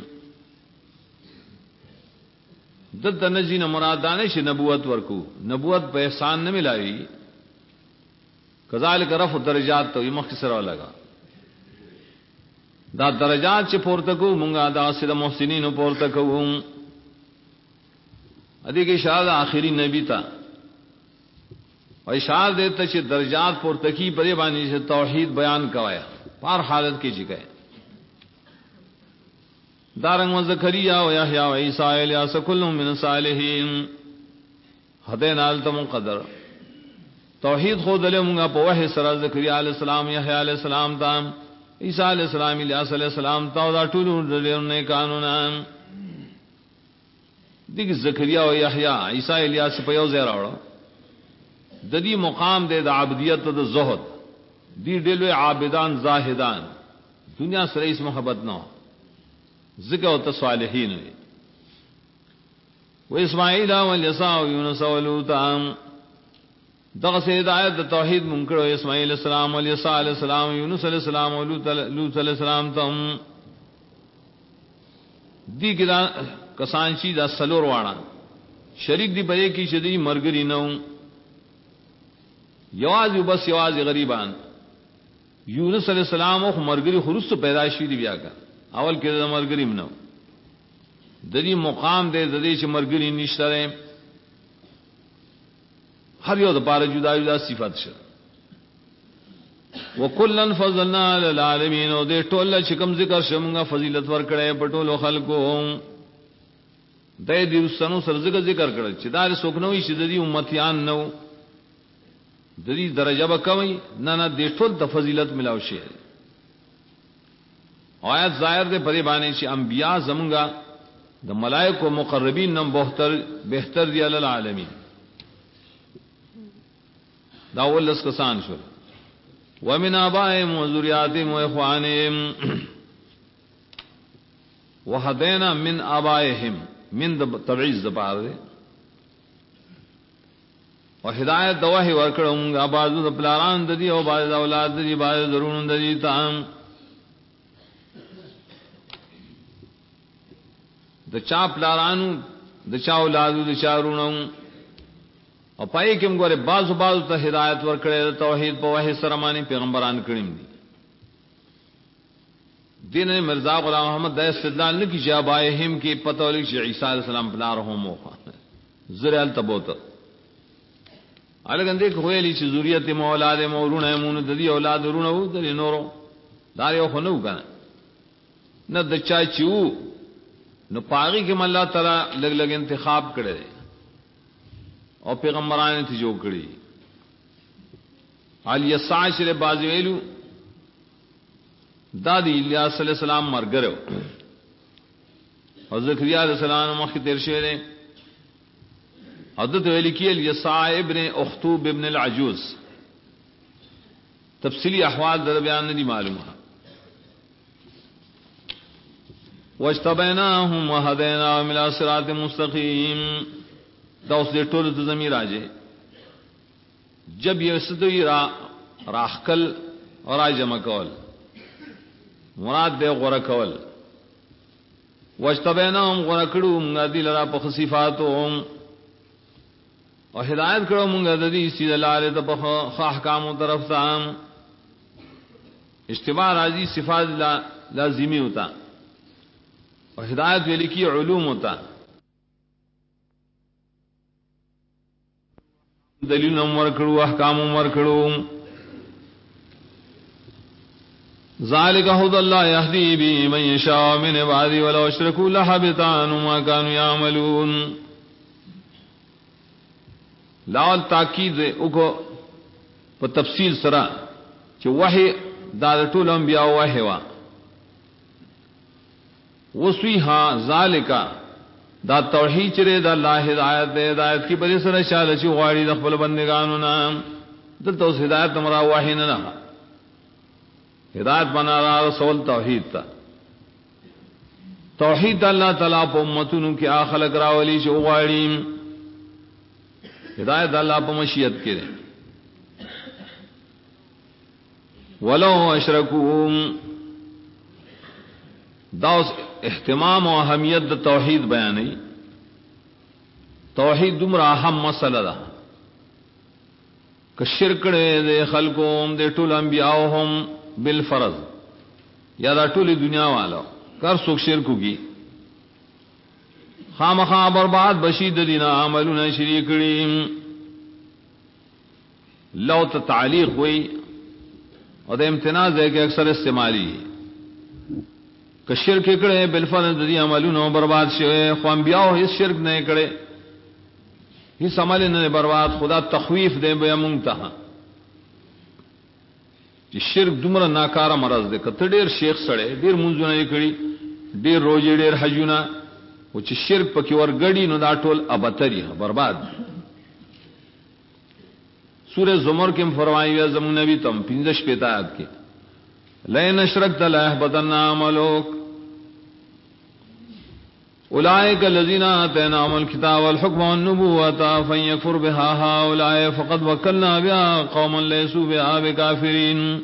دد نجین مرادانه ش نبوت ورکو نبوت په احسان نه ملاوي کذالک رفع درجات تو مختصر لگا دا درجات چې پورته کو مونږه دا سید محسنین پورته کو ادي کې شاید آخري نبی تا او اشاره دیتا چې درجات پورته کی پرې باندې چې توحید بیان کوایا پار حالت کی جگہ دارنگ و زکریا و یحییٰ و عیسیٰ و الیاس کل من صالحین ہدینا التم قدر توحید خود علیہ منگا پا وحی سر زکریا علیہ السلام یحییٰ علیہ السلام تا عیسیٰ علیہ السلام الیاس علیہ السلام تا دا طولو دلیرنے قانونا دیکھ زکریا و یحییٰ عیسیٰ الیاس پا یو زیر آوڑا ددی مقام دے دا عبدیت دا زہد دی ڈیلوے عابدان زاہدان دنیا سے رئیس محبت نہ ہو ذکر و تصالحین ہوئی و اسماعیل و الیساء و یونس و لوطا دغس ہدایت توحید منکر و اسماعیل علیہ السلام و الیساء علیہ السلام و یونس علیہ السلام و لوط علیہ السلام تم دی کدا کسانچی دا سلور وانا شریک دی بے کی شدی مرگری نو یواز بس یواز غریبان یونس علیہ السلام او مرګري خروس پیدائشی دی بیا کا اول کې د مرګري منو د دې مقام دې د دې چې مرګري نشته هر یو د پاره جدا جدا صفات شه وکلن فضلنا علی العالمین او دې ټول چې کوم ذکر شمغه فضیلت ور کړې په ټولو خلکو دې دې سنو سر ذکر کړل چې دا څوک چې د دې امتیان نو دری درجہ بکوي نه د ټول د فضیلت ملاو شي آیات ظاهر دے پرې باندې چې انبیاء زمونږه د ملائکه مقربین نم بهتر دی علی العالمین دا ولس کسان شو ومن آبائهم وذریاتهم واخوانهم وهدینا من آبائهم من تبعیض زبار و ہدایت دواہی ورکڑوں گا بعض د پلاران ددی او بعض اولاد ددی بعض درون ددی تام د چا پلارانو د چا اولادو د چا رونو او پای کوم ګوره بعض ته ہدایت ورکړې توحید په وحی سره مانی پیغمبران کړیم دي دین مرزا غلام محمد د استدلال نه کی جابایهم کی پتہ ولې چې عیسی علیہ السلام بلار هم زرال تبوت الګندې کویلی چې ذریت مولاد مورونه مون د دې اولاد ورونه وو د نورو دا یو خنو کنه نه د چا چو نو پاغي کې الله تعالی لګ انتخاب کړي او پیغمبرانو ته جوړ کړي علی الساشر بازویلو دادی الیاس علیہ السلام مرګرو او زکریا علیہ السلام مخ تیر شوی حضرت ویلی کی الیسع ابن اخطوب ابن العجوز تفصیلی احوال در بیان نہیں معلوم ہے واجتبیناهم وهدیناهم الى صراط مستقیم دا اس دے ټول د ضمیر راځي جب یہ سدوی راخکل اور جمع کول مراد دے غره کول واجتبیناهم غره کړو موږ دې لرا په صفاتهم او ہدایت کړو موږ د دې سید لاله ته په احکام طرف ته اشتباه راځي صفات لازمی ہوتا اور ہدایت ویلی کی علوم ہوتا دلیل نمبر کړو احکام نمبر کړو ذالک هدى الله يهدي به من يشاء من عباده ولو اشركوا لحبط عنهم ما كانوا يعملون لاول تاکید وکړو په تفصیل سره چې وحی دا ټول انبیاء وحی وا وسویها ذالک دا توحید چره دا الله ہدایت کی بری سره شاله چې غواړي د خپل بندگانو نه دلته اوس ہدایت مرا وحی نه نه ہدایت بنا رسول توحید تا توحید الله تعالی په امتونو کې اخلق راولي چې غواړي ہدایت اللہ پا مشیت کرے ولو اشرکوم دا اس اہتمام و اہمیت دا توحید بیانی توحید دمر اہم مسئلہ دا کہ شرکڑے دے خلقوم دے طول انبیاؤہم بالفرض یا دا طول دنیا والا کر سوک شرکو کی خامخا برباد بشید دینا عملون شریکڑی لو تعلیق ہوئی اور دا امتناز ہے کہ اکثر استعمالی کہ شرک کڑے بالفرض دی عملون برباد شوئے خو انبیاء اس شرک نہیں کڑے اس عمل نے برباد خدا تخویف دے بیا منتہا کہ شرک دمرا ناکارا مرض دے کہ ډیر شیخ سڑے ډیر منځونه کړي ډیر روزي ډیر حجونه او چې شرک پکې ورګړي نو دا ټول ابتری برباد سورہ زمر کې فرمایي یا زمون نبی تم 15 پیتا آیات کې لئن اشرکت لا يحبطن عملك اولئک الذین آتیناهم الکتاب والحکم والنبوة فإن يكفر بها هؤلاء فقد وكلنا بها قوما ليسوا بها بكافرین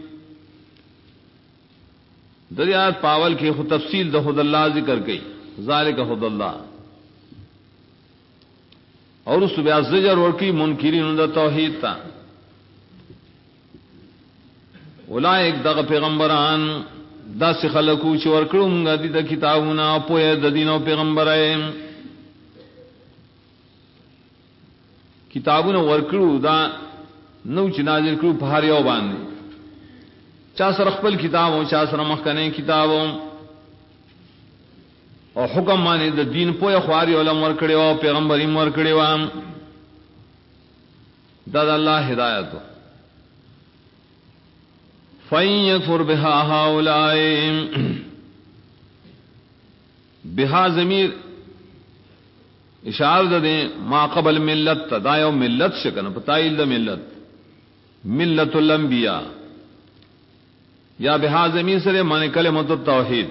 دریات پاول کې خود تفصیل د خود الله ذکر کړي ذالک هدى الله اور اس بیا زجر ورکی منکرین د توحید تا اولائک دغه پیغمبران دا سی خلقو چې ورکړو مونږه د کتابونه په د دین او پیغمبرای کتابونه ورکړو دا نو چې نازل کړو په هر یو باندې چا سره خپل کتاب او چا سره مخکنه کتاب او حکم باندې د دین په خواري علماء ورکړي او پیغمبري ورکړي و دا د الله هدایت فَإِن يَكْفُرْ بِهَا هَؤُلَاءِ بها ضمیر اشارہ دے ما قبل ملت دا یو ملت شکن پتائل دا ملت الانبیاء یا بها ضمیر سرے معنی کلمۃ التوحید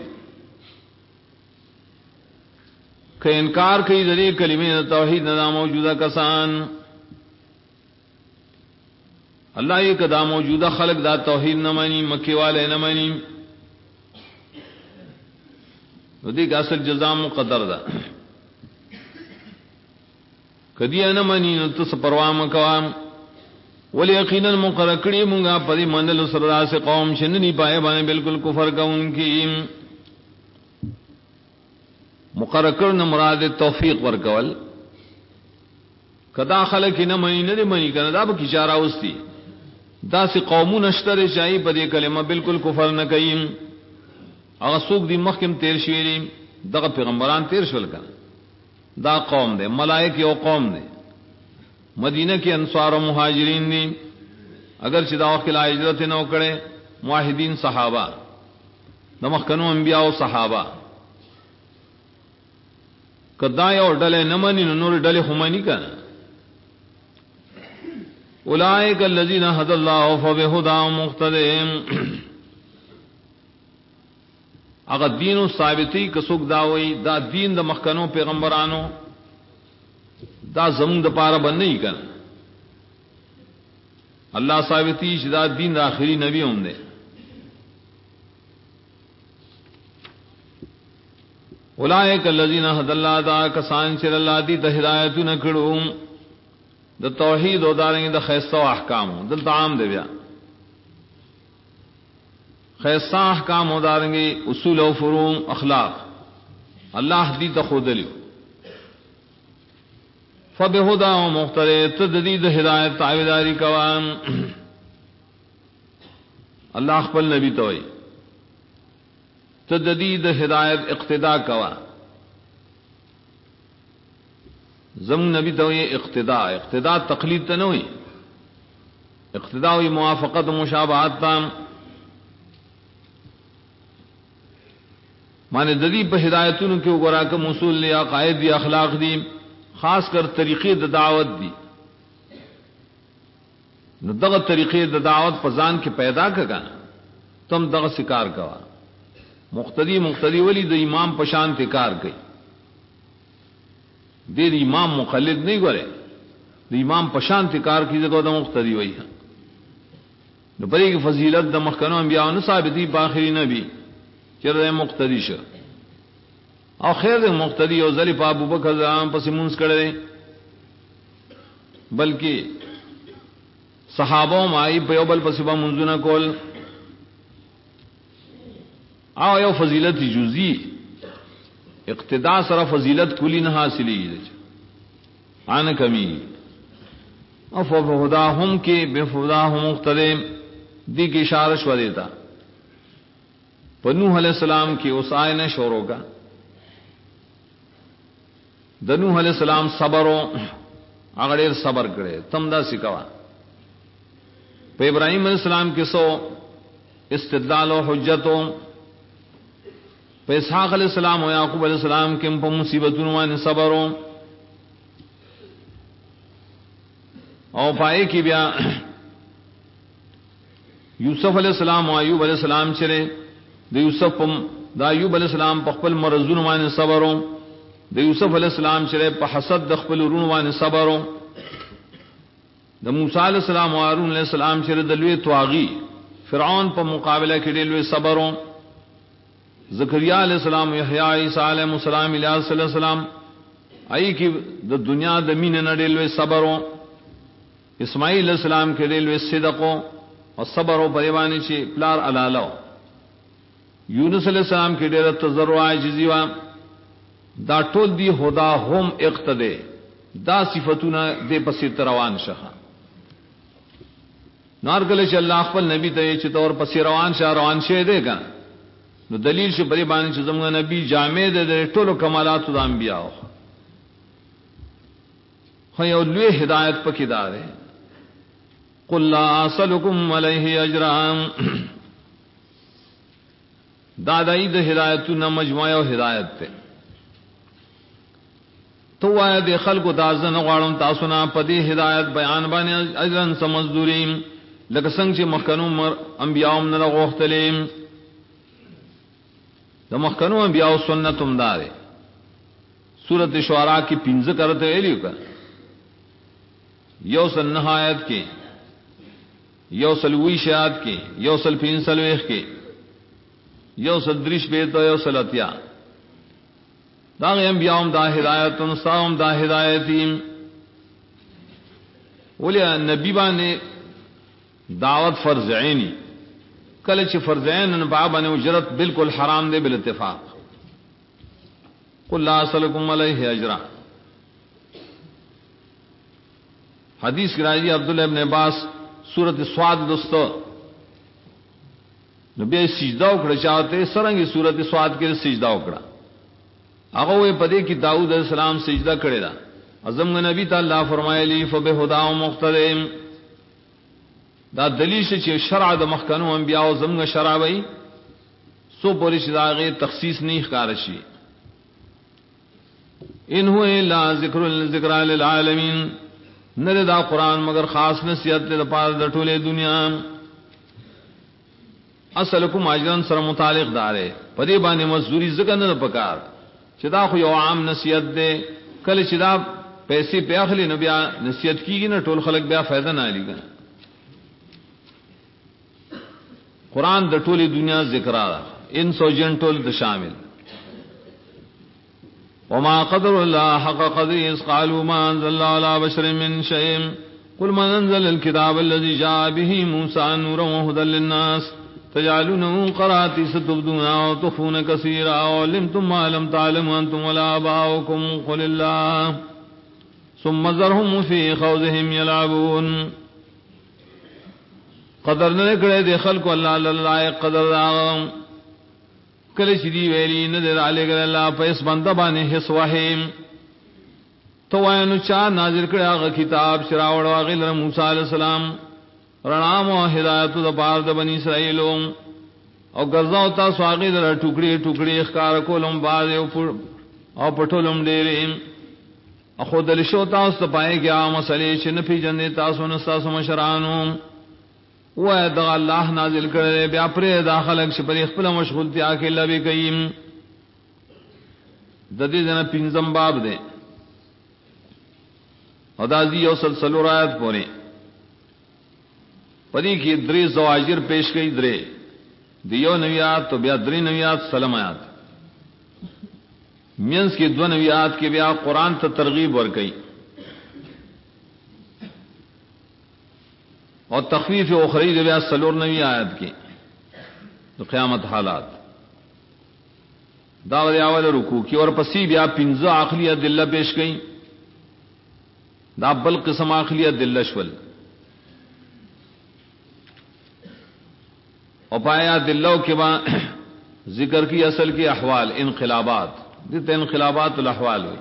کہ انکار کی ذریعے کلمہ توحید نہ موجودہ کسان اللہ یہ کدا موجودہ خلق دا توحید نہ مانی مکی والے نہ مانی ودی کا اصل جزاء مقدر دا کدی نہ مانی نو تو پروا مکوام ولی یقینا مقرکڑی مونگا پری منل سردا سے قوم شننی پائے بانے بالکل کفر کا ان کی مقرکر نہ مراد توفیق ورکول کدا خلق نہ مانی نہ مانی کنا دا کی اشارہ وستی دا سی قومون اشتر شای په دې کلمه بالکل کفر نه کین هغه څوک دی مخکم تیر شوی دغه پیغمبران تیر شول کړه دا قوم دی ملائکه او قوم دی مدینه کې انصار او مهاجرین دي اگر چې دا وخت لا هجرت نه وکړي موحدین صحابه د مخکنو انبیاء او صحابه کدا یو ډلې نه مني نور ډلې همانی کنه اولئک الذین هدى الله فبهداهم مقتدیم اگر دین ثابتی کڅوک دا وای دا دین د مخکنو پیغمبرانو دا زمون د پاره باندې کړه الله ثابتی چې دا دین د آخري نبی هم دی اولئک الذین هدى الله دا کسان چې الله دې ته هدایت نکړو د توحید او دارنګ د خیسته احکام دلته عام دی بیا خیسته احکام او دارنګ اصول او فروع اخلاق الله دې ته خودلیو فبهدا مختار تدید ہدایت تابعداری کوان اللہ خپل نبی توئی تدید ہدایت اقتداء کوا زم نبی توئی اقتداء تقلید تنوئی اقتداء وی موافقت مشابہات تام مانے ددی پہ ہدایتوں کے گورا کم اصول لیا قائد دی اخلاق دی خاص کر طریقے د دعوت دی نو دغه طریقے د دعوت پزان کې پیدا کړه تم دغه شکار کوا مقتدی ولی د امام پشان ته کار کوي د امام مقلد نه ګوره د امام پشان ته کار کوي دغه د مقتدی وای نو پرې کې فضیلت د مخکنو انبیاء نه ثابتي په اخري نبی چیرې مقتدی شه او خیر دے مقتدی او ذلی پا ابو بکر زمان پس منز کرے بلکہ صحابوں مائی پیوبل پس با منزونا کول او یو فضیلت جزئی اقتداء سر فضیلت کلی نہ حاصلی آن کمی او فہداہم کے بفہداہم مقتدیم دی کی اشارش و دیتا پنوح علیہ السلام کی اس آئین شوروں کا دنوح علیہ السلام صبرو اغڑیر صبر کرے تم دا سکوا پہ ابراہیم علیہ السلام کے سو استدلال و حجتوں پہ اسحاق علیہ السلام و یعقوب علیہ السلام کے پہ مصیبتوں وان صبروں او پائے کی بیا یوسف علیہ السلام و ایوب علیہ السلام چرے دا یوسف دا ایوب علیہ السلام پہ خپل مرضون وان صبروں د یوسف علیہ السلام چرے په حسد د خپل ورونو باندې صبرو د موسی علیہ السلام او هارون علیہ السلام چرے د لوی طاغی فرعون په مقابله کې ډېر لوی صبرو زکریا علیہ السلام یحیی عیسی علیہ السلام الیاس علیہ السلام ای کی د دنیا د مين نه ډېر لوی صبرو اسماعیل علیہ السلام کې ډېر لوی صدق او صبر او پریوانی چې پلار علالو یونس علیہ السلام کې ډېر تضرع عاجزی وا دا ټول دی خدا هم اقتدے دا صفاتونه دې پسې روان شخه نارګل چې الله خپل نبی ته چې تور پسې روان شه دې کا نو دلیل شي پرې باندې چې زموږ نبی جامع دې ټولو کمالات د انبیاء خو یو لوی هدایت پکې دار قل لا اسلکم علیه اجرا دا دای د هدایتونو مجموعه او هدایت ته تو آیا دے خلق و تازن غوارم تاسونا پدی ہدایت بیان بانی اجرن سمزدوریم لکه څنګه چې مخکنو انبیاء هم نه غوښتلې د مخکنو انبیاء سنتم داره سورۃ شعراء کی 15 کرتے ویلیو کا یوصل نہایت کے یوصل ویشات کے یوصل پینسل ویخ کے یوصل درش بیت یوصل اتیا دا انبیاء دا ہدایت انصام دا ہدایتیم ولی نبی باندې دعوت فرض عینی کله چې فرض عین نه باندې اجرت بالکل حرام دی بل اتفاق قل لا اسلکم علیہ اجرا حدیث کی راضی عبداللہ ابن عباس سورۃ صاد دوستو نبی سجدہ وکړه چاته سرنګي سورۃ صاد کې سجدہ وکړه هغه وې پدې کې داؤد علیہ السلام سجدہ کړی دا اعظم نبی تعالی فرمایلی فبهدا مقتدیم دا دلیل چې شرع د مخکنو انبیاء او زمغه شرع وای سو پوری چې داغه تخصیص نه ښکار شي. ان هو الا ذکر للعالمین، نه دا قران مگر خاص نصیحت لپاره د ټوله دنیا. اصلکم اجرن سره متعلق داره پدې باندې مزدوری زګ نه پکار چې دا خو یو عام نصیحت ده. کله چې دا پیسې په اخلي نو بیا نصیحت کیږي نه ټول خلک بیا فائدہ نه لګي. قران د ټوله دنیا ذکر را ان سو جن ټول د شامل. وما قدر الله حق قدره إذ قالوا ما أنزل الله على بشر من شيء قل من أنزل الكتاب الذي جاء به موسى نورا وهدى للناس تجعلونه قراتيس تبدونها وتخفون كثيرا وعلمتم ما لم تعلموا أنتم ولا آباؤكم قل الله ثم ذرهم في خوضهم يلعبون. قدر نه کړه د خلق الله لایق قدر دا کله چې دی ویلی نه در علی ګل الله پس بنده باندې هیڅ وحیم تو وینو چا نازل کړه هغه کتاب شراوړ واغل موسی علی السلام رڼا مو هدایت د بار د بنی اسرائیل او ګرځاو تاسو هغه در ټوکړي ټوکړي ښکار کولم باز او پټولم ډېرې اخو دل شو تاسو ته پای کې مسلې چې نه پیژنې تاسو نه تاسو مشرانو و دا الله نازل کړي بیا پرې داخلك شپري خپل مشغولتیا کې لوي کوي. د دې جنا پنځم باب ده او دا دی یو سلسله روایت پورې پدې کې درې زواجر پیش کړي درې دیو نویات تو بیا درې نویات سلام آیات مینس کې دو نویات کې بیا قران ته ترغیب ورکړي اور تخفیف اخری جو بیا سلور نوی آیت کی تو قیامت حالات داود اول رکوع کی اور پسی بیا پنځه عقلی ادله پیش کړي دا بل قسم عقلی ادله شول او پایا دلو کے بعد ذکر کی اصل کی احوال انقلابات دته انقلابات الاحوال ہوئی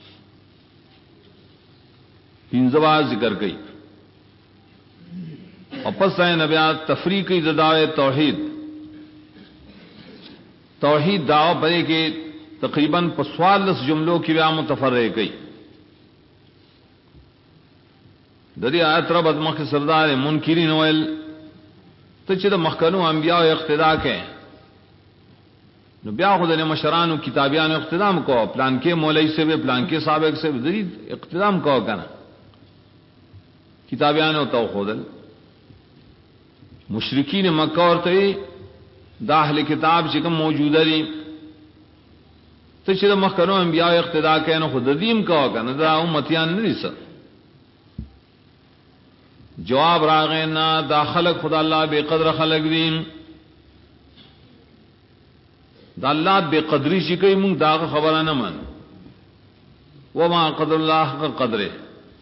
پنځه ذکر کړي اور پس آئے نبیات تفریقی دعوے توحید دعوی پڑے کہ تقریباً 45 جملوں کی بیا متفرق گئی. دری آیت رب ادمخ سردار منکرین ویل تو چې د مخکنو انبیاء اقتدا کہیں نو بیا خود نے مشران و کتابیان اقتدام کو پلان کے مولوی سے بھی پلان کے سابق سے بھی دری اقتدام کو کنا کتابیان ہوتا خودل مشرکین مکہ ورته دا اهل کتاب چې کوم موجوده دي ته چې د مخکنو انبیاء اقتدا کوي نو خود دیم کا کنه دا امتیان نه دي. جواب راغی نه دا خلق خدا الله به قدر خلق دي دا الله به قدرې شي کوي مونږ دا خبره نه من وما قدر الله حق قدره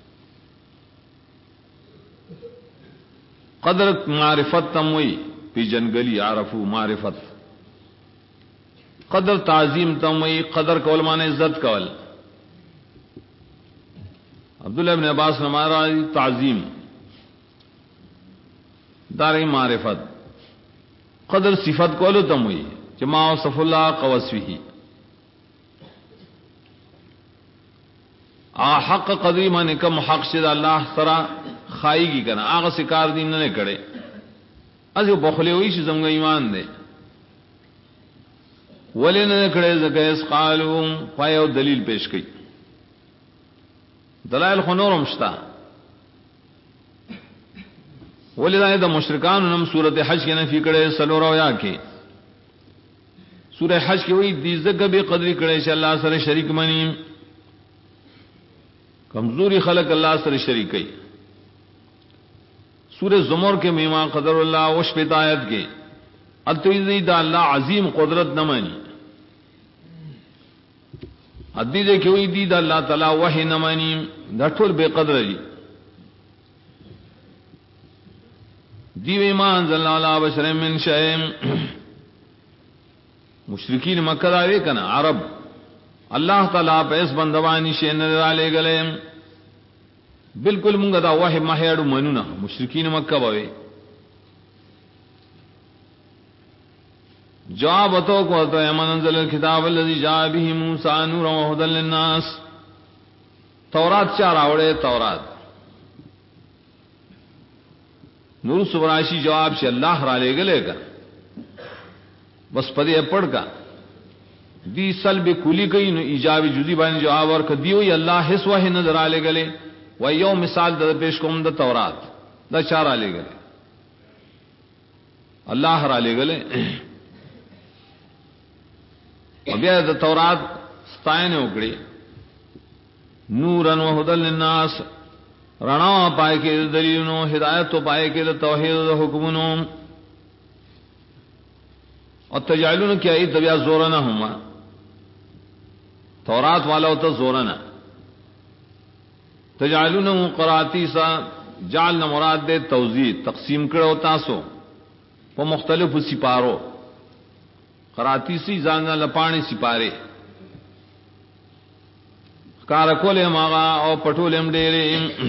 قدر معرفت تموی پی جنگلی عرفو معرفت قدر تعظیم تموی قدر کول معنی عزت کول. عبداللہ ابن عباس نے مارا تعظیم دار معرفت قدر صفت کولو تموی جما وصف اللہ قوسوی حق قدری معنی کم حق شد اللہ سرا خائی کی کنا آغا سکار دین نہ کڑے از بخلے ہوئی شی زمگا ایمان دے ولی نہ کڑے زکیس قالو پایو دلیل پیش کی دلائل خنورم شتا ولی دا دا مشرکان نم سورت حج کے نفی کڑے سلو رویا کے سورہ حج کے ہوئی دیزگ بے قدری کڑے شا اللہ سر شریک منیم کمزوری خلق اللہ سر شریکی. سورہ زمر کے میما قدر اللہ وش پیتایت کے اتویزی دا اللہ عظیم قدرت نہ مانی ادیدے کہ ہوئی دی دا اللہ تعالی وحی نہ مانی دا ٹھول بے قدر جی دیو ایمان زلنا علی بشر من شئیم مشرکین مکہ داوے کنا عرب اللہ تعالیٰ پہ اس بندوانی شے نظر آلے گلے بالکل منگا دا وحی محیڑو منونا مشرکین مکہ باوے جواب تو کو تو من انزل الكتاب الذي جاء به موسى نورا وهدى للناس. تورات چا راوڑے تورات نور سبراشی جواب سے اللہ را لے گلے گا بس پدے پڑھ کا دی سلب کلی کئی نو ایجابی جزی بانی جواب اور کدیوئی اللہ حس وحی نظر آلے گلے و یو مثال دا پیش کوم دا تورات دا چار آلے گلے اللہ را لے گلے بیا دا تورات ستائنے اکڑی نورن و ہدل للناس رڼا پائے کے دلیلونو ہدایت تو پائے کے توحید حکمونو اور تجعلون کیا ای تبیا زورنا ہما تورات والا ہوتا زورنا تجعلون قراتیسا جعلنا مراد دے توزیع تقسیم کرو تاسو پا مختلف سپارو قراتیسی زاننا لپانی سپارے کارکول ماغا او پٹول ڈیرے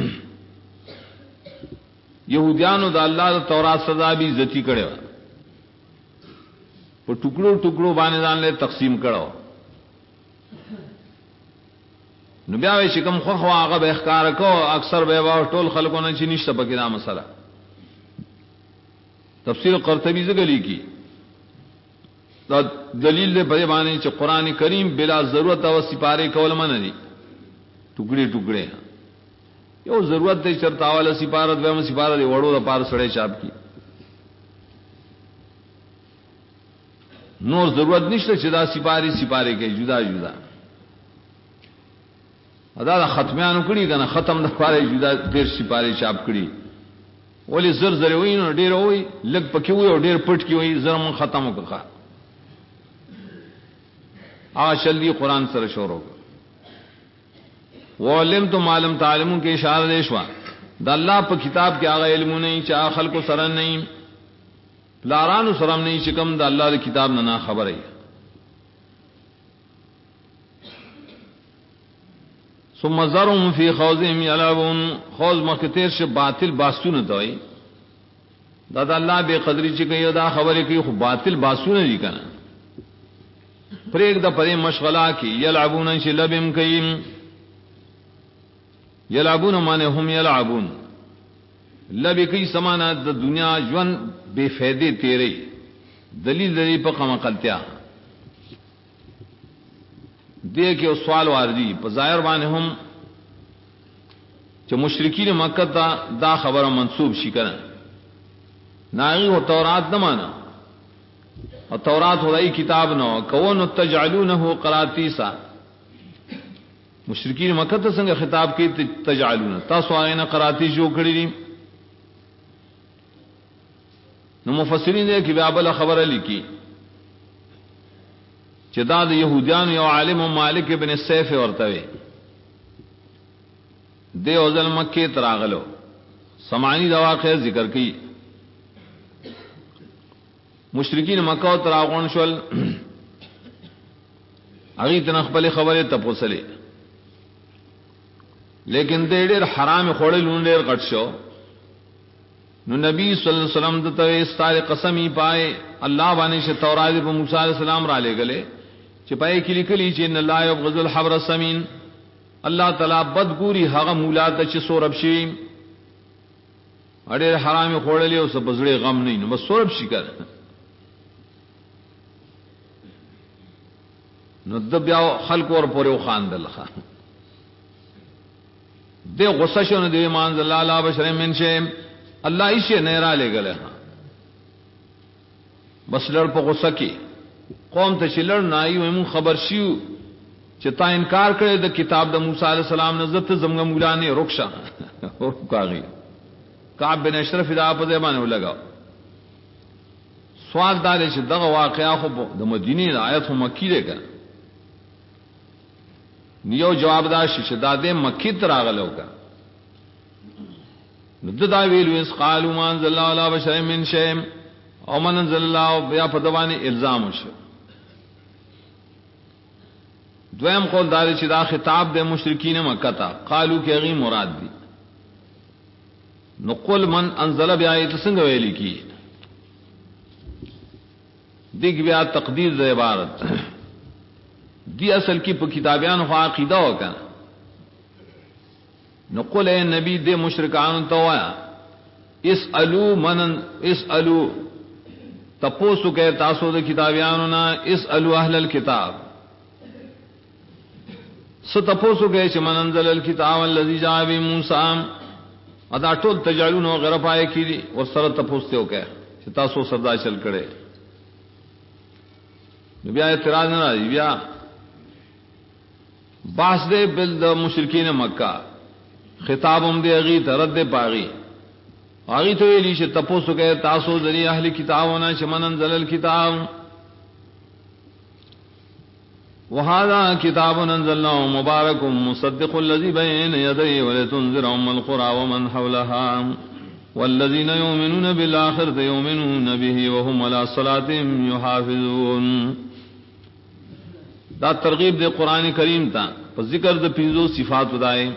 یہودیانو دا اللہ دا تورات سزا بھی عزتی کرے وہ ٹکڑوں ٹکڑوں بانے دان لے تقسیم کرو نبیاوے شکم خو آغا بے اخکار کو اکثر بے باو ٹول خلقوں نے چنیش سبکی دا مسئلہ تفسیر قرطبی زگلی کی دا دلیل دے بڑے بانے چ قرآن کریم بلا ضرورت و سپارے کول من دی ٹکڑے ٹکڑے یو ضرورت دے چرتا والا سپارت ویم سپارت وڑو دا پار سڑے چاپ کی نور ضرورت نشتے چدا سپاری سپارے کے جدا جدا ادا دا ختمیانو کڑی کنا ختم دا پارے جدا دیر سپارے چاپ کڑی ولی زر زر ہوئی نو دیر ہوئی لگ پکی ہوئی اور دیر پٹ کی ہوئی زرم ختم کخا آشلی قرآن سر شور ہوگا وعلم تو معلوم تعلموں کے اشارہ دیشوا دا اللہ پا کتاب کے آغا علموں نہیں چاہ خلق و سرن نہیں لاران و سرم نہیں چکم دا اللہ دا کتاب ننا خبر ہے ثم ذرهم فی خوضهم یلعبون خوض مختیر سے باطل باسون توئی دا اللہ بے قدری چکئی دا خبر کی خو باطل باسون جی کنا پریک دا پرے مشغلہ کی یلعبون انشی لبم کئیم یلعبون مانے ہم یلعبون لبی کئی سمانا دا دنیا جون بے فیدے تیرے دلیل دلیل پا قمقلتیا دے کے سوال واردی پا ظاہر بانے ہم چا مشرکین مکہ دا خبر منصوب شکرن ناغی ہو تورات نمانا اور تورات ہو رئی کتاب نو کون تجعلونہو قراتیسا مشرکین مکہ تا سنگ خطاب کی تجعلون تاسو آئینا قراتیس جو کری دی نو مفسرین دے کہ بیابلا خبر لکی چدا دا یہودیان یو عالم و مالک ابن السیف ورتوے دے اوزل مکہ تراغلو سمانی دا واقع ذکر کی مشرکین مکہ تراغون شول اغیت نخبل خبر تپوسلے لیکن دے دیر حرام خوڑے لون دیر قد شو نو نبی صلی اللہ علیہ وسلم دتوے استار قسمی پائے اللہ بانے سے تورات پر موسیٰ علیہ السلام را لے گلے چپائے کلی کلی چین اللہ یبغض الحبر السمین اللہ تعالی بدگوری حق مولات چ سورب شی اڑے حرام خوڑے لے اس بزڑے غم نہیں نو بس سورب شی کر نو دبیا خلق اور پورے خاندل خان دے غصہ شو نے دے مان اللہ لا بشر من شے اللہ ایشے نیرا لے گلے ہاں بس لڑ پا غصہ کی قوم تے چلڑ نائی ویمون خبر شیو چتا انکار کرے دا کتاب دا موسیٰ علیہ السلام نزدت زمگا مولانے رکشا کاغی کعب بن اشرف دا آپ دے بانے لگا سوال دارے چھ دغا واقعہ خوب دا مدینی دا آیت ہو مکی دے کر نیو جواب داشی چھ دا دے مکی تراغلو کا نددا ویلو اس قالوا ما انزل الله على بشر من شيء او من انزل الله بیا پدوانی الزام شو دویم قول دار چې دا خطاب د مشرکین مکہ تا قالو کہ غی مراد دی نو قل من انزل بیا ایت څنګه ویل کی دیکھ بیا تقدیر د عبارت دی اصل کی په کتابیان خو عقیده وکړه نو قل اے نبی دے مشرکان تو اسالو تپوسو کہ تاسو د کتابیانو نا اسالو اهل الكتاب ستپوسو کہ چې منزل الكتاب الذي جاء بموسى ادا ټول تجالون غیر پای کی او سره تپوسته وکړه چې تاسو سردا چل کړي بیا اعتراض نه راځي بیا باس دے بل د مشرکین مکہ خطابم دے اغي ترد پاغي اغي ته ویلی چې تپوسو کې تاسو ذری اهل کتابونه چې منزل الكتاب وهذا كتاب انزلناه مبارك مصدق الذي بين يديه ولتنذر ام القرى ومن حولها والذين يؤمنون بالآخرة يؤمنون به وهم على صلاتهم يحافظون. دا ترغیب دے قرآن کریم تا پر ذکر دے پینزو صفات ودائے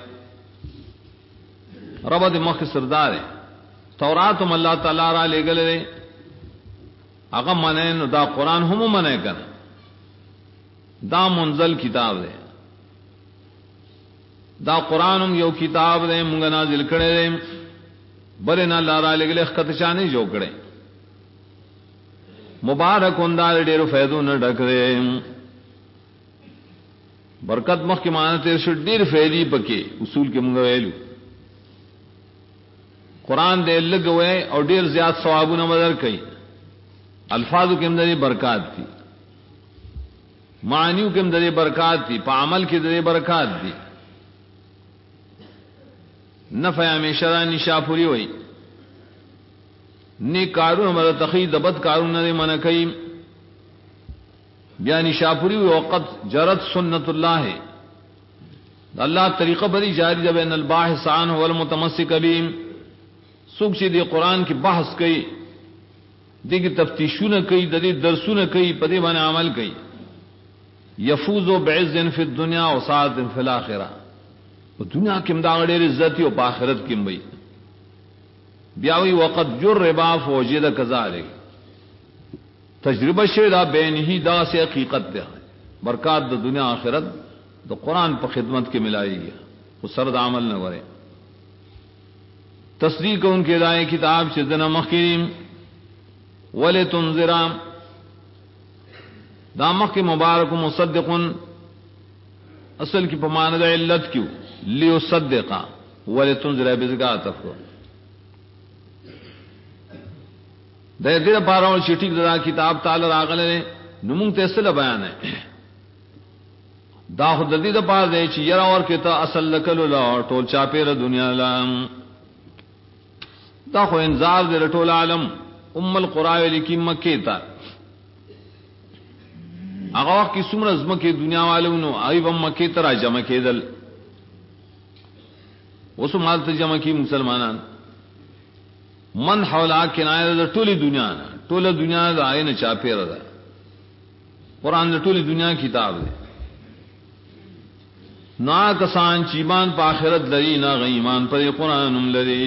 رب دے مخ سردار توراتم اللہ تعالی را لے گلے اغم منین دا قرآن ہمو منع کر دا منزل کتاب دے دا قرآن یو کتاب دے منگا نازل کرے دے برنا اللہ را لے گلے خطشانے جو کرے مبارک اندار ڈیرو فیدو نہ ڈک دے برکت مخ کے معنی تیر شو ډیر فیدی پکے اصول کے منگا ویلو قرآن دے لگوے اور ډیر زیاد ثوابو نہ مدر کئی الفاظو کے اندر برکات تھی معنیو کے اندر برکات تھی پا عمل کے اندر برکات تھی نفع ہمیشہ نشا پوری ہوئی نیک کارون مدر تخی دبت کارون نہ منع کئی بیانی شاپوری وقت جرت سنت اللہ ہے اللہ طریقہ بری جاری جب ان الباحث عنہ والمتمسک بیم سوک چی دی قرآن کی بحث کئی دی کی تفتیشون کئی دی درسون کئی پدی بان عمل کئی یفوزو بعز فی الدنیا و سعادت فی الاخرہ دنیا کم دا غیر عزتی و پا آخرت کم بئی بیاوی وقت جربا فوجید کذالک تجربہ شیدہ بین ہی دا سے حقیقت دے برکات دا دنیا آخرت دا قرآن پا خدمت کے ملائی گیا وہ سرد عمل نہ ورے تصدیق ان کے دائیں کتاب چدنا مخیریم ولی تنظرام دا مخ کے مبارک مصدقن اصل کی پماند علت کیوں لیو صدقا ولی تنظرہ بزگاہ تفکر دے دیر پاراؤں شٹیک دا کتاب تعالی راغلے نمونگ تیسل بیان ہے دا خود دید پار دے چی یرا اور کتا اصل لکلو لا ٹول چاپیر دنیا لام دا خو انذار دے ٹول عالم ام القرآن لکی مکی تا اگا وقت کی سمر ازم کی دنیا والونو آئی بم مکی ترا جمع کی دل وسو مالت جمع کی مسلمانان من حولا کنایه د ټوله دنیا نه ټوله دنیا د آینه چاپیر ده قرآن د ټوله دنیا کتاب ده نا کسان چې ایمان په آخرت لري نه غ ایمان پر قرآن هم لري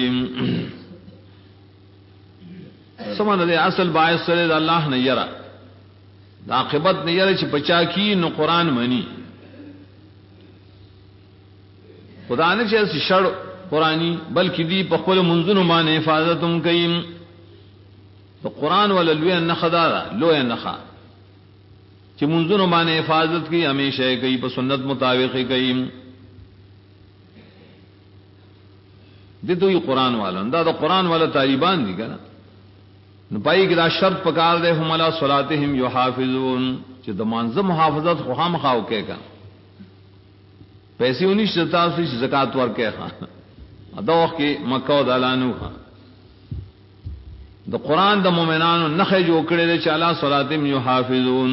سمانه ده اصل باعث سره د الله نه یرا د عاقبت نه یرا چې بچا کی نو قرآن منی خدا نه چې شړ قرآنی بلکہ دی پخپل منزن مان حفاظتم کئیم تو قرآن والا لوی نخدارا لوی نخا چی منزن مان حفاظت کی ہمیشہ کئی پا سنت مطابق کئیم دی تو یہ قرآن والا دا قرآن والا طالبان دی کنا نپائی کہ دا شرط پکار دے ہم علی صلاتہم یحافظون چی دا منظم محافظت خوام خواو کے کنا پیسی انیش جتا سی زکاة ور کے خواہ دوخ کی مکہ دالانو خان دا قرآن دا مومنانو نخے جو کڑے دے چالا صلاتم یحافظون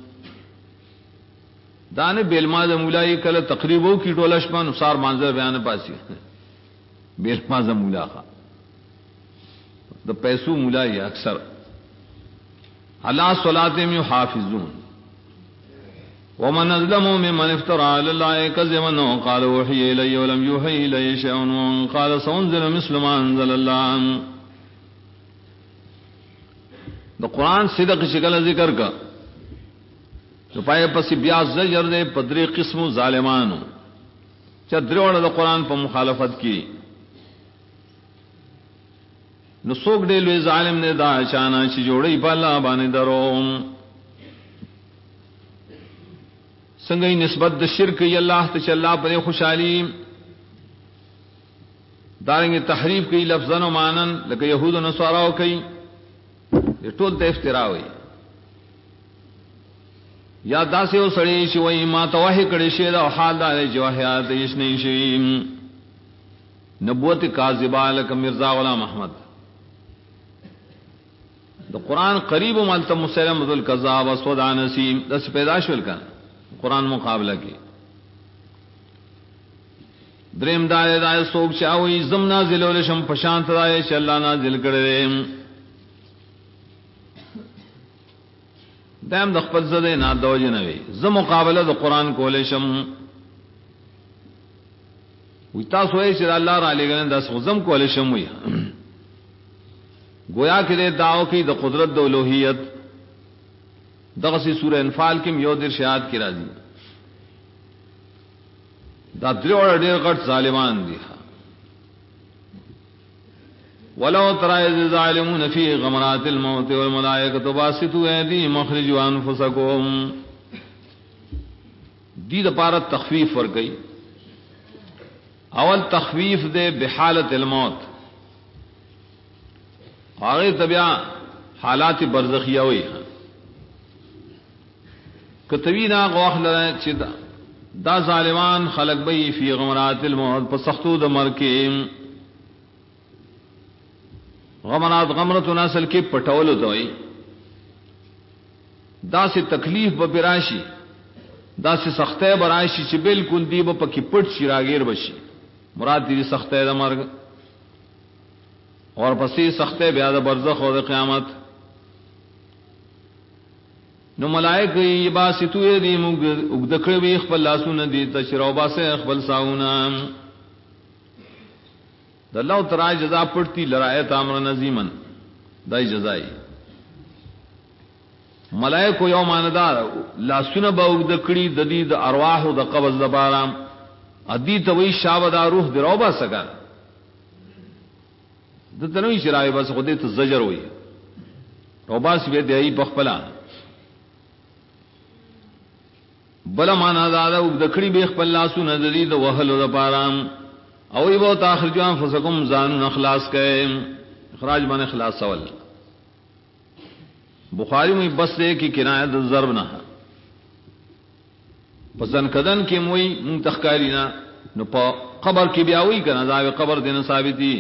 دانے بیلما دا مولائی کل تقریبو کی ٹولشپن سار منظر بیان پاسی بیلما دا مولا خان دا پیسو مولائی اکثر علا صلاتم یحافظون ومن أظلم ممن افترى على الله كذبا وقال وحي إلي ولم يوحي إلي شيء وقال سأنزل مثل ما أنزل الله. تو قرآن صدق شکل ذکر کا تو پائے پس بیا زجر دے پدری قسم ظالمانو چدروڑ دا قرآن پا مخالفت کی نو سوک دے لوی ظالم نے دا چانا چی جوڑی پا اللہ بانے دروم سنگئی نسبت دا شرک ی اللہ تچ اللہ پر خوشحالی دارنگی تحریف کی لفظن و مانن لکہ یہود و نصاراو کی یہ ٹول تے افتراء ہوئی یا داسے ہو سڑی چی وئی ما تواہی کڑی شیدہ و حال دارے چی وحیات یشنی شیم نبوت کاذبہ لکہ مرزا غلام احمد دا قرآن قریب مالتا مسلم ذو الکذاب اسود نسیم دس پیداش ولکن قرآن مقابلہ کی دریم دائے دائے سوک چاوئی زم نازل ولشم پشانت دائے چا اللہ نازل کردے دائم دخپت زدے نا دوجہ نوی زم مقابلہ دا قرآن کولشم وی تاسو ہے چا اللہ را لے گلن دس زم کولشم وی گویا کہ دے دعو کی دا قدرت دا الوہیت دغسی سورہ انفال کی میود ارشاد کی راضی دا دریوڑ دیر غٹ ظالمان دی ولو ترى إذ الظالمون في غمرات الموت والملائكة باسطوا أيديهم أخرجوا أنفسكم دی دا پارت تخفیف ور گئی اول تخفیف دے بحالت الموت آگے طبیعہ حالات برزخیہ ہوئی کتوینا غوخ لرائے چی دا ظالمان خلق بئی فی غمرات الموت پا سختو دا مرکیم غمرات غمرت ناسل کے پٹولو دوئی دا سے تکلیف بپراشی دا سے سختے برائشی چی بالکل دی با کی پٹ چی راگیر بشی مراد دی سختے دا مرگ اور پسی سختے بیاد برزخ و دا قیامت نو ملائک یہ باسی توی دی اگدکر بھی اخبر لاسون دی تشراو باسے اخبر ساونا دا اللہ ترائی جزا پڑتی لرائیت آمر نظیمن دائی جزائی ملائک کو یوم آندار لاسون با اگدکری ددی دا ارواح دا قبض دا بارام ادی توی شاب دا روح دی رو باسا کر دا تنوی شرائی باس خودی تا زجر ہوئی رو باس بے دیائی پخپلا بلا مانا دادا اگدکڑی بیخ پلاسو ندری دا وحل دا پارام اوی بہت آخر جو انفسکم زانون اخلاص کئے اخراج من اخلاص سوال بخاری میں بس دے کی کنایت ضرب نہ پسن کدن کی موئی منتخکارینا نو پا قبر کی بیاوی کنا داوی قبر دینا ثابتی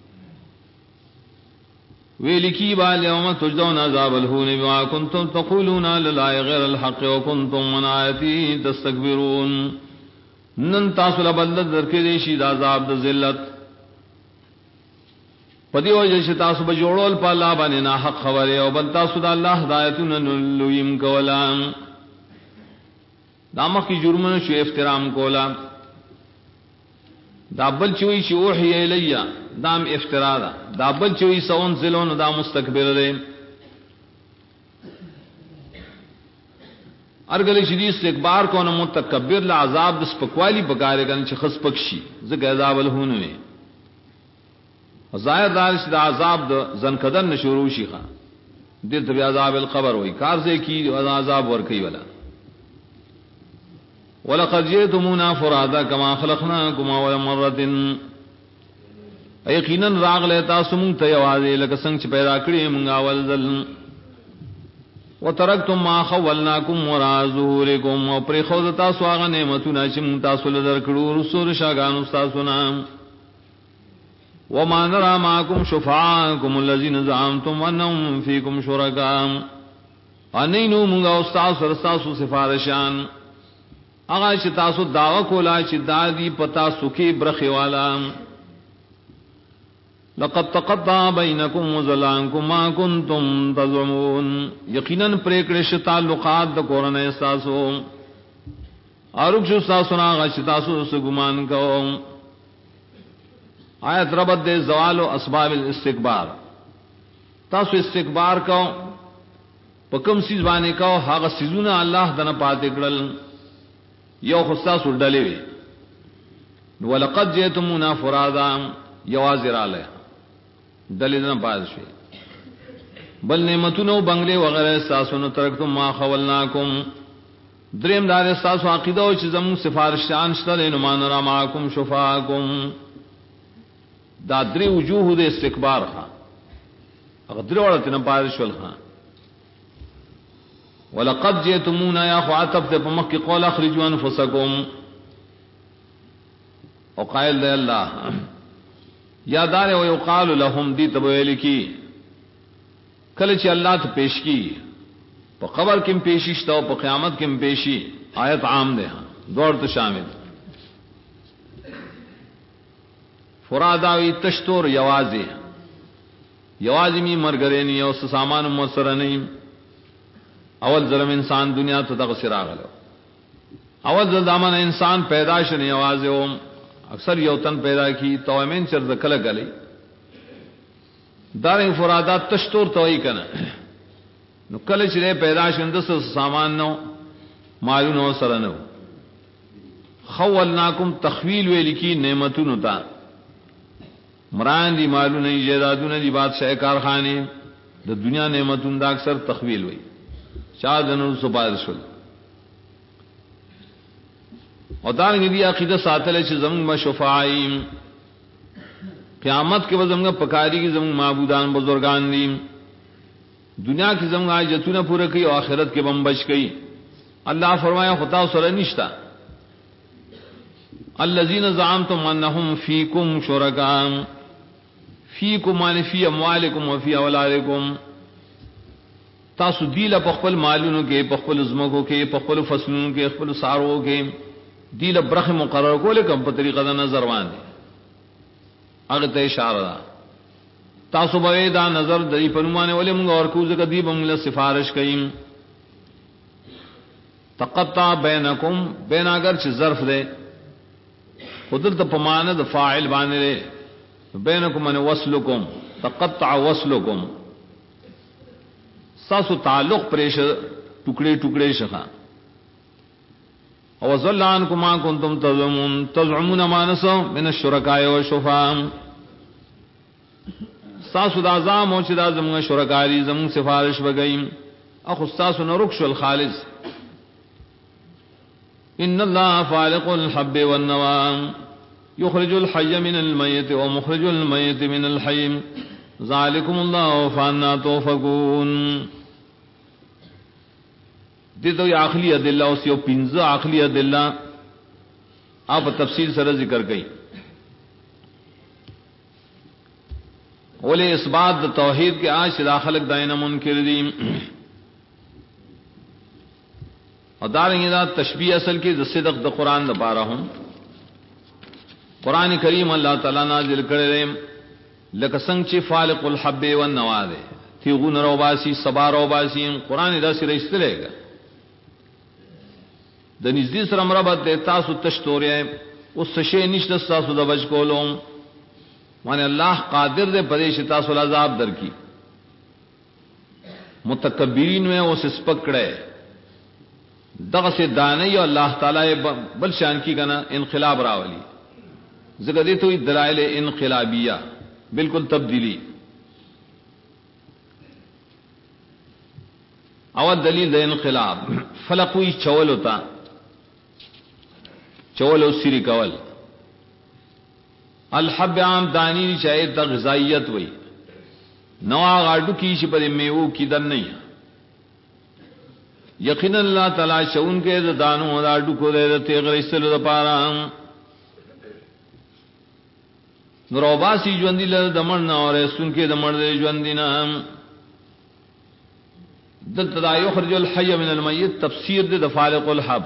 ویلکی بال یوم تجدون عذاب الہون بما کنتم تقولون للہ غیر الحق وکنتم من آیتی تستکبرون نن تاسو لبلد درکی دیشی دا عذاب دا ذلت پدی وجہ سے تاسو بجوڑول پا اللہ بانے ناحق خبرے او بل تاسو دا اللہ ہدایتون نلویم کولام دامخ کی جرمن شو افترام کولا دا بل چوئی چی اوحی ایلیہ دام افترا دا بل چوئی سون زلون دا مستقبر دے ارگل شدی استکبار کو نہ متکبر لعذاب دس پکوالی بکارے گن چ خس پکشی زک عذاب الہونوے ظاہر دار شد عذاب د زنکدن شروع شي خان دل تبی عذاب القبر ہوئی کارزے کی عذاب ورکی ولا ولقد جئتمونا فرادا كما خلقناكم اول مره یقینا راغ لیتا سمون تیوازے لک سنگ چ پیدا کړی مونږ اول ذل وترکتم ما خولناکم وراء ظهورکم او پر خود تاسو هغه نعمتونه چې مونږ تاسو له درکړو رسول شاګانو تاسو نه وما نرى معكم شفعاءكم الذين زعمتم انهم فيكم شركاء انینو مونږ استاد سرستاسو سفارشان هغه چې تاسو داوا کولا چې دادی پتا سخی برخي والا لقد تقطع بينكم وزلانكم ما كنتم تزعمون یقینا پریکړه تعلقات د قرآن احساسو اورک شو تاسو نه هغه چې تاسو سګمان کوم آیت ربط دے زوال و اسباب الاستکبار تاسو استکبار کو پکم سیز باندې کاو هغه سیزونه الله دنه پاتې کړل یو خصاص ورډلې وي ولقد جئتمونا فرادا یوازر علیه دلیل نه پاز شي بل نعمتونو بنگلے وغیرہ ساسونو ترکتم ما خولناکم دریم دار ساسو عقیده او چې زمون سفارشان شته نو مان را معکم شفاعکم دا درې وجوه د استکبار ها هغه درې ورته نه پاز شول ها ولقد جئتمونا يا خاطب ته په مخ کې قول اخرجوا انفسکم او قائل دی الله یا دار او یقال لهم دی تبویل کی کله چې الله ته پیش کی په قبر کې پیشی شته او په قیامت کې پیشی آیت عام ده دوړ ته شامل فراداوی تشتور یوازي می مرګرینی او سامان موثر نه اول ظلم انسان دنیا ته دغه سراغلو اول ځدامن انسان پیدا شنه یوازي او اکثر یو تن پیدا کی توامین چر ذکل غلی دار فرادات تشتور توئی کنه نو کله چې پیدا شند سامان نو مالونو سره نو خولناکم تخویل ویل کی نعمتونو تا مران دی مالونه جیدادونه دی بادشاہ کارخانه د دنیا نعمتونو دا اکثر تخویل وی چا دنو سباد شول او دانګ دی عقیده ساتل چې زمون شفاعیم قیامت کې وزمغه پکاری کې زمون معبودان بزرگان دي دنیا کې زمون حاجتونه پوره کوي او آخرت کې بم بچ کوي الله فرمایا خدا سره نشتا الذين زعمتم انهم فيكم شركاء فيكم ان في اموالكم وفي اولادكم تاسو دیله په خپل مالونو کې په خپل زمکو کې په خپل فصلونو کې خپل سارو کې دیله برخه مقرر کوله کوم په طریقه د نظر باندې هغه ته اشاره ده تاسو به دا نظر دای په نومانه ولې موږ ورکو ځکه دی به موږ سفارش کړي تقطع بینکم بین اگر چې ظرف ده قدرت په معنی د فاعل باندې بینکم ان وصلکم تقطع وصلکم ساسو تعلق پرېش ټوکړي ټوکړي شخه او ظلانکم ما کنتم تزعمون ما نسو من الشرکاء والشفاعه ساسو د اعظم او چې د زموږ شرکاري زموږ سفارش وګیم اخو ساسو نو رخص الخالص ان الله فالق الحب والنوى يخرج الحي من الميت ومخرج الميت من الحي ذلكم الله فانا توفقون دته عقلی ادله او سیو پنځه عقلی ادله اپ تفصیل سره ذکر کړي ولې اثبات د توحید کې آج خلق داینه منکر دي او دارنګه دا تشبیه اصل کې د صدق د قران لپاره هم قران کریم الله تعالی نازل کړي لکه څنګه چې فالق الحب والنوى ده تیغون روباسي صبا روباسي قران دا سره استلېګا د نږدې سره مربط د تاسو تشتورې او سشي نشته تاسو د بچ کولم معنی الله قادر دے پدیش تاسو عذاب درکی متکبرین میں اس سپکڑے دغه سے دانی اللہ تعالی بل شان کی کنا انقلاب راولی ذکر دی تو دلائل انقلابیہ بالکل تبدیلی اول دلیل د انقلاب فلقوی چول ہوتا چول او سری کول الحب عام دانی چاہے تا غذائیت وئی نوا غاڑو کی شی پر میوو کی دن نہیں یقینا اللہ تعالی شون کے دانو غاڑو کو دے تیغر استلو دا پارا نروباسی جوندی لر دمرنا اور سن کے دمر دے جوندینا دلت دا یخرج الحی من المیت تفسیر دے فالق الحب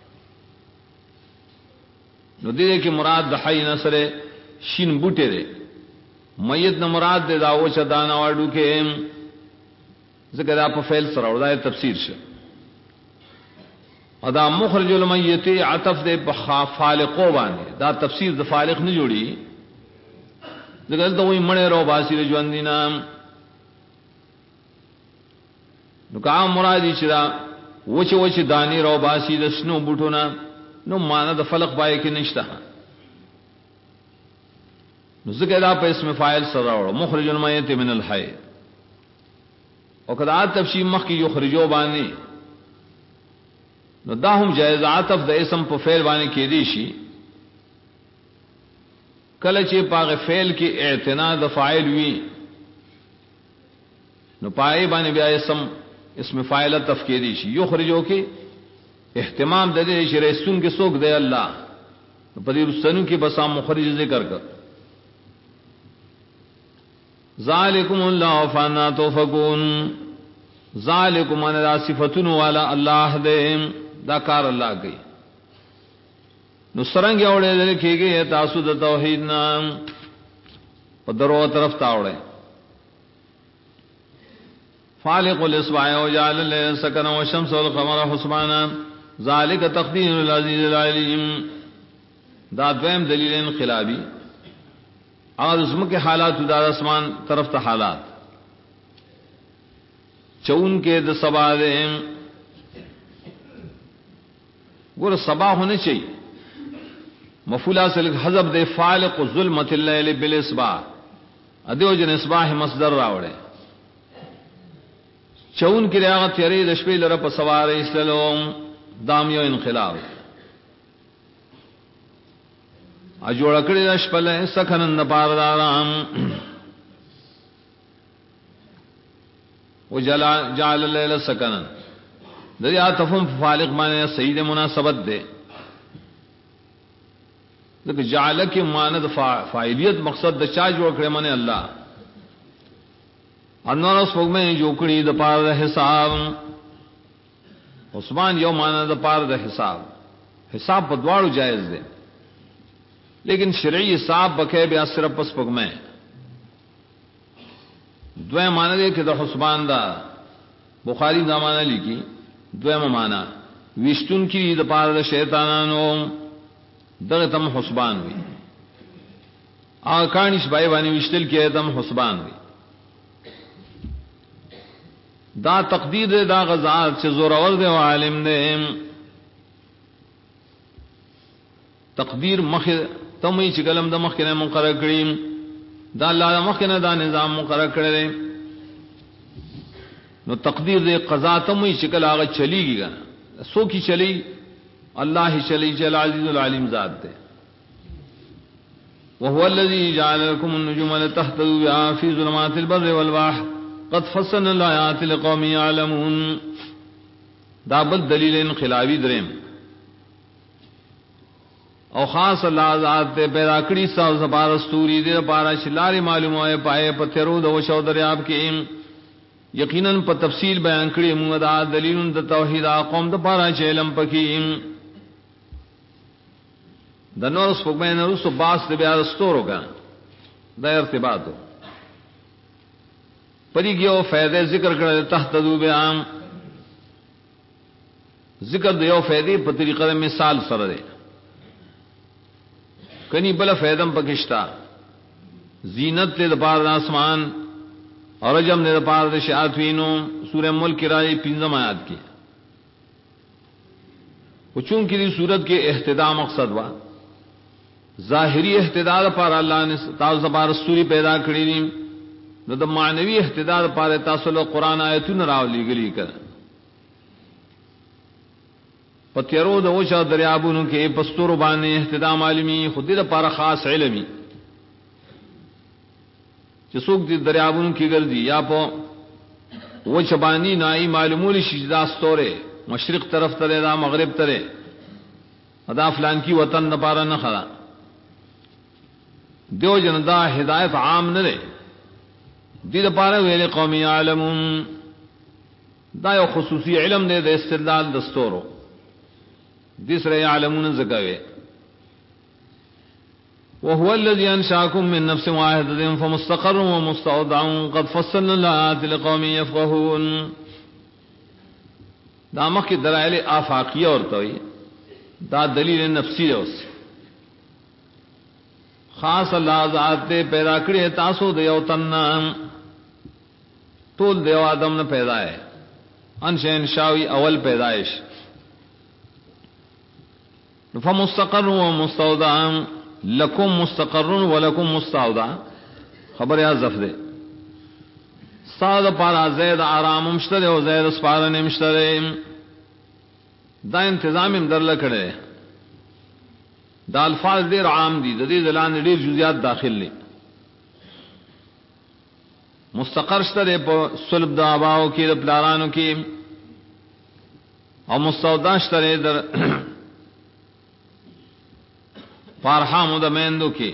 نو دے کہ مراد دا حی نصر شین بوټه ده میت نه مراد ده دا او چې دانا واړو کې ذکر په فعل سره وردا تفسیر شه ادا مخرج المیت عطف ده په خالقو باندې دا تفسیر د خالق نه جوړي ذکر ته وي مړې رو باسي ژوند دینام نو کا مرادی چرا وچ دانی رو باسی د شنو بوټونا نو معنا د فلق پای کې نشته نو ذکر دا په اسم فاعل سره راوړو مخرج المیت من الحی او کدا تفسیر مخ کی یخرجو باندې نو دا هم جائز عطف د اسم په فعل باندې کې دی شي کله چې پاغه فعل کې اعتنا د فاعل وی نو پای باندې بیا اسم فاعل تفکیری شي یخرجو کې اهتمام د دې چې رسون کې څوک دی الله په دې رسنو کې بس مخرج ذکر کړ ذالکم الله فانا توفقون ذالکم ان صفاتن والا الله دې دا کار الله کوي نو سرنګ اورې کېږي تاسو د توحید نام په درو طرف تاوړې خالق الاصباح وجعل الليل سكنا والشمس والقمر حسبانا ذلك تقدير العزيز العليم دا دویم دلیل انقلابی اور اس کے حالات دا اسمان طرف تا حالات چون کے د سبا دے ګور سبا ہونے چاہیے مفعول سے حذف دے فالق ظلمت الليل بالاصباح ادیو جن اصباح مصدر راوڑے چون کی ریاغت تیری د شپې لره په سوار اسلام دام یو انقلاب ا جوړ کړی د شپه له سکنن بار دارام وجعل الليل سكنا دریا تفهم فالق معنی صحیح مناسبت دے لیکن جعل کی معنی فاعلیت مقصد د چا جوړ کړی معنی الله انور سوګ میں جو کړي د پاره د حساب عثمان یو معنا د پاره د حساب په دواړو جائز دی لیکن شرعی حساب بکې بیا صرف پس پګ میں دوه معنا دی چې د حسبان دا بخاری دا معنا لیکي دوه معنا وشتون کی د پاره د شیطانانو دغه تم حسبان وي ا کانش بای باندې وشتل کې تم حسبان وي دا تقدیر دا غزات چې زور اور دی او عالم دی تقدیر مخ تمې چې کلم د مخ کنه مقرر کړی دا الله مخ کنه دا نظام مقرر کړی نو تقدیر دی قضا تمې چې کله هغه چلیږي کنه سو کی چلی الله ہی چلی جل عزیز العلیم ذات دی وهو الذي جعل لكم النجوم لتهتدوا بها في ظلمات البر والبحر قد فصلنا الآیات لقوم یعلمون دا بل دلیل انقلابی دریم او خاص اللہ ذات تے پیدا کړي ساو زبار استوری دے پارا شلاری معلوم ہوئے پائے پتھرو دو شو دریاب کې یقینا په تفصیل بیان کړي موږ دا دلیل د توحید قوم د پارا علم پکې د نور سپوږمۍ نور سو باس د بیا استورو کا دا ارتباط پری گیو فائدے ذکر کړل تحتدو بیان ذکر دیو فائدې په طریقه مثال سره دی کني بل فائدم پکشتا زینت له پار اسمان اور جم نے پار د شیاطینو سورہ ملک رائی 15 آیات کی چون کی صورت کے اهتداء مقصد وا ظاہری اهتداء پر اللہ نے تاسو بار سوری پیدا کړی دي نو د معنوي اهتداء پر تاسو له قران آیتونه راولي غلي کړه پتیرو د وشا دریابونو کې پستور باندې اهتداء معلومي خودی د پر خاص علمي چې څوک د دریابونو کې ګرځي یا په وچ باندې نای معلومول شي دا ستوره مشرق طرف ته دا مغرب ته ادا فلان کی وطن نه پاره نه خلا دیو جن دا هدایت عام نه ده دې لپاره ویل قوم یعلمون دا یو خصوصي علم دی د استدلال دستورو دې سره یعلمون زکوي وهو الذي انشاكم من نفس واحده فمستقر ومستودع قد فصلنا الآيات لقوم يفقهون دا مخکې دلایل آفاقیه ورته وي دا دلیل نفسی دی اوس خاص الله ذات پیدا کړی تاسو د یو تن ټول دیو آدم نے پیدا ہے انشاء انشاوی اول پیدائش. فمستقر و مستودع لکم مستقر ولکم مستودع خبر یا زفدے ساد پارا زید آرام مشترے و زید اسپارن مشترے دا انتظام در لکڑے دا الفاظ دیر عام دی دا دی دلان دیر جزیات داخل لی مستقر شترے پا صلب دا آباؤ کی دا پلارانو کی اور مستودع شترے در پارحام دا میندو کی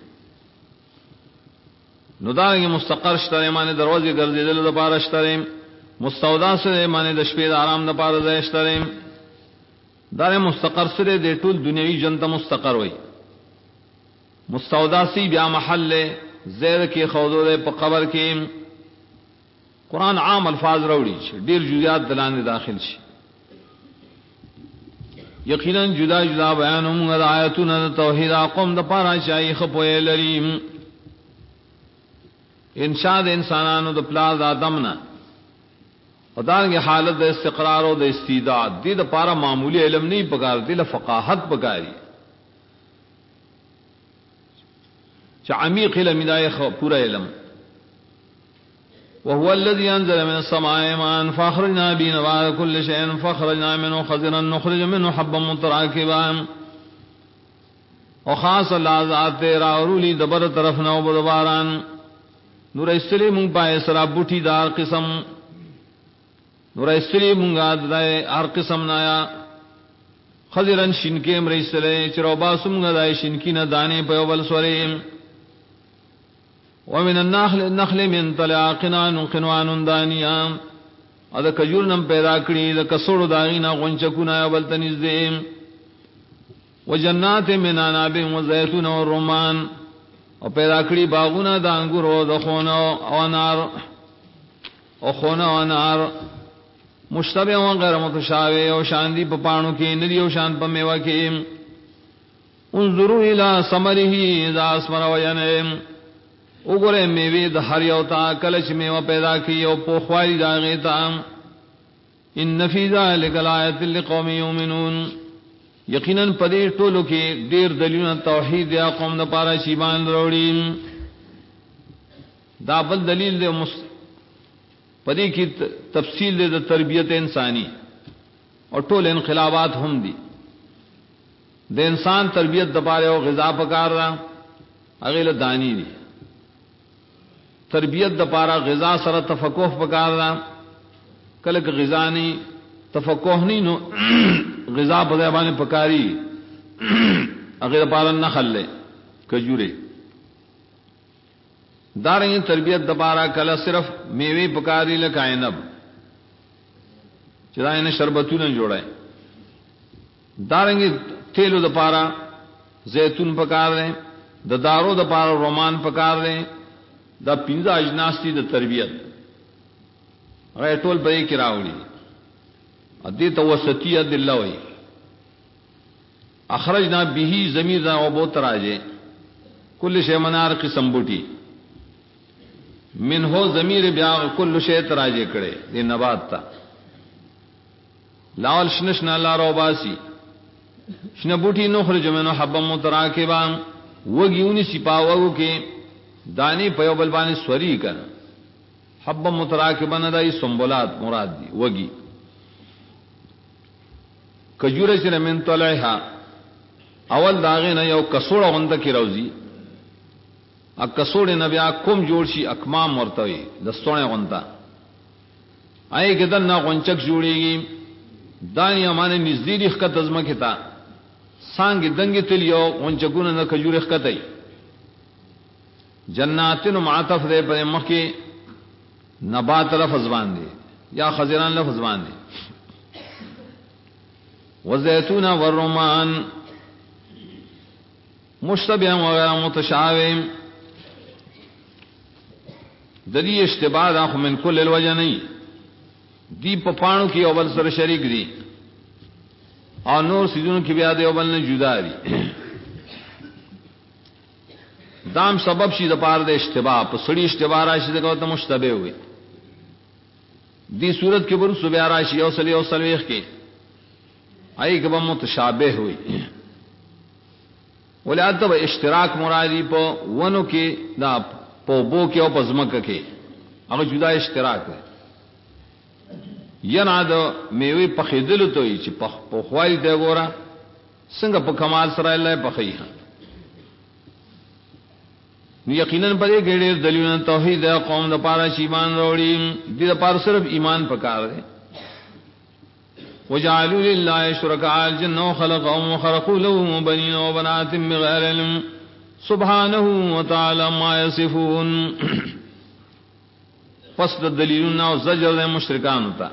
ندارنگی مستقر شترے مانے دروازی گردی دل دا پارا شترے مستودع شترے مانے دا شپید آرام دا پارا زی شترے دار مستقر سرے دے ټول دنیوی جنت مستقر ہوئی مستودع سی بیا محل زیر کی خودو دے پا قبر کی قرآن عام الفاظ روڑی دیر جزیات دلان داخل شی یقینا جدا جدا بیان ہوں دا آیتون دا توحید قوم دا پارا چاہی خپوئے لریم انشاء انسانانو دا پلاز آدمنا ودارنگی حالت دا استقرار و دا استعداد دی دا پارا معمولی علم نہیں پکار دی فقاہت پکاری چا عمیق علم دا پورا علم وهو الذي أنزل من السماء ماء فأخرجنا به نبات كل شيء فأخرجنا منه خضرا نخرج منه حبا متراكبا وخاص الله ذات تیرا اولی دبر طرف نو بدباران نور استری مونگ پائے سرا بوٹی دار قسم نور استری مونگا دائے ہر قسم نایا خضرا شنکے مرسلے چروبا سمگا دائے شنکی نہ دانے پیوبل سوریم ومن النخل من طلع قنوان دانیام ادا کجورنم پیدا کری دا کسوڑ داغینا غنچکونا بلتنیز دیم وجنات من عناب وزیتون والرمان او پیدا کری باغونا دا انگور و دا خونا و انار مشتبه و غیر متشابه و شاندی پا پانو کی ندی و شاند پا میوہ کی انظروا الى ثمره اذا اسمر و ینعم اگرے میوے دا ہر یوتا کلچ میوہ پیدا کی او پوخوالی داغیتا ان فی ذالک الآیت لقوم یؤمنون یقیناً پدیر ٹولو کی دیر دلیلون توحید یا قوم دا پارا شیبان روڑی دا بل دلیل دے پدی کی تفصیل دے دا تربیت انسانی اور ٹول انقلابات ہم دی دے انسان تربیت دا پارے او غذا پکار رہا اغیل دانی دی تربیت دا پارا غذا سر تفقوح پکار رہا کلک غذا نہیں تفقوح نہیں نو غذا پدیبانی پکاری اغیر پارا نخل لے کجورے دارنگی تربیت دا پارا کلا صرف میوے پکاری لکائنب چرائن شربتو نے جوڑے دارنگی تیلو دا پارا زیتون پکار لیں دا دارو دا پارا رومان پکار لیں دا پینزا اجناس تی دا تربیت غیر ٹول بے کراوڑی دیتا وسطیت دلوی اخرجنا بیہی زمیر دا وبوت راجے کل شے منار قسم بوٹی من ہو زمیر بیاغ کل شے تراجے کڑے دی نبات تا لاول شنشنا لا روباسی شن بوٹی نخرج منو حبا متراکبا وگیونی سپاوگو کے دانی پیو بلبانی سوری کن حبا متراکبا ندائی سنبولات مراد دی وگی کجورے چرے من طلعها اول داغے نا یو کسوڑا غندہ کی روزی اک کسوڑے نبیا کم جوڑ شی اکمام ورتوی دستوڑے غندہ آئے کہ دن نا غنچک جوڑے گی دانی امانے نزدیر اخکت ازمکتا سانگی دنگی تل یو غنچکون نا کجور اخکتای جناتن معطف دے پر مخی نبات لفظ باندے یا خزران لفظ باندے وزیتون والرمان مشتبہ وغیر متشابہ ددی اشتباہ آنکھ من کل الوجہ نہیں دی پپانو کی اول سر شریک دی اور نور سیزنوں کی بیاد اول نے جدا دی دام سبب شی دپار دے اشتباہ پسڑی اشتباہ راشی دے گوتا مشتبہ ہوئے دی صورت کے برس بیا راشی او صلی او صلیخ کے آئی کہ متشابہ ہوئی ولاد تب اشتراک مرادی پو ونو کے دا پو بو کے او پزمک کے اگر جدا اشتراک ہے ینا دا میوی پخیدلو توی چی پخوائی دے گورا سنگا پا کمال سر اللہ پخی ہاں یقیناً پر ایک ایڈیر دلیلن توحید ہے قوم دا پارا چی ایمان روڑی دی دا پارا صرف ایمان پکار دے وجعلوا للہ شرکاء الجن وخلقهم وخرقوا له بنین وبنات بغیر علم سبحانہ وتعالی ما یصفون فصل دلیلنا و زجر دے مشرکان ہوتا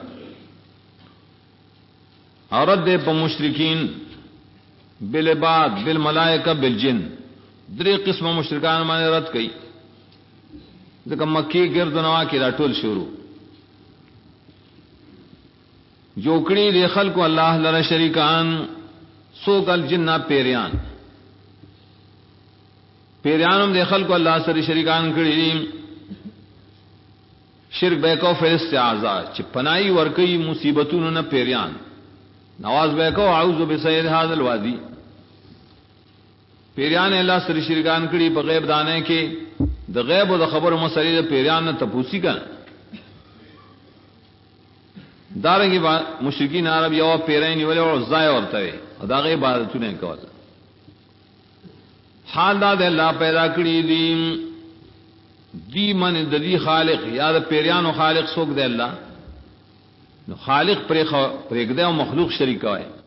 اور رد دے پا مشرکین بالعباد بالملائکہ بالجن دری قسم مشرکان مانے رد کئی ذکر مکی گرد نوا کی راٹول شروع جوکڑی دے خلق اللہ لرا شریکان سو کل جنہ پیریان پیریانم دے خلق اللہ سر شریکان کڑی شرک بیکو فرست آزاد چی پنائی ورکی مصیبتون نہ پیریان نواز بیکو اعوذ بسید هذا الوادی پیریان اللہ سر شرکان کڑی پا غیب دانے کے دا غیب و دا خبر مسئلے دا پیریان نا تپوسی کا دارنگی مشرکین عرب یو پیرین ولی اور عزائے ورطوے دا غیب عادتو نے کولا حال دا دے اللہ پیدا کڑی دی من دی خالق یا دا پیریان و خالق سوک دے اللہ خالق پریک دے و مخلوق شریک ہوئے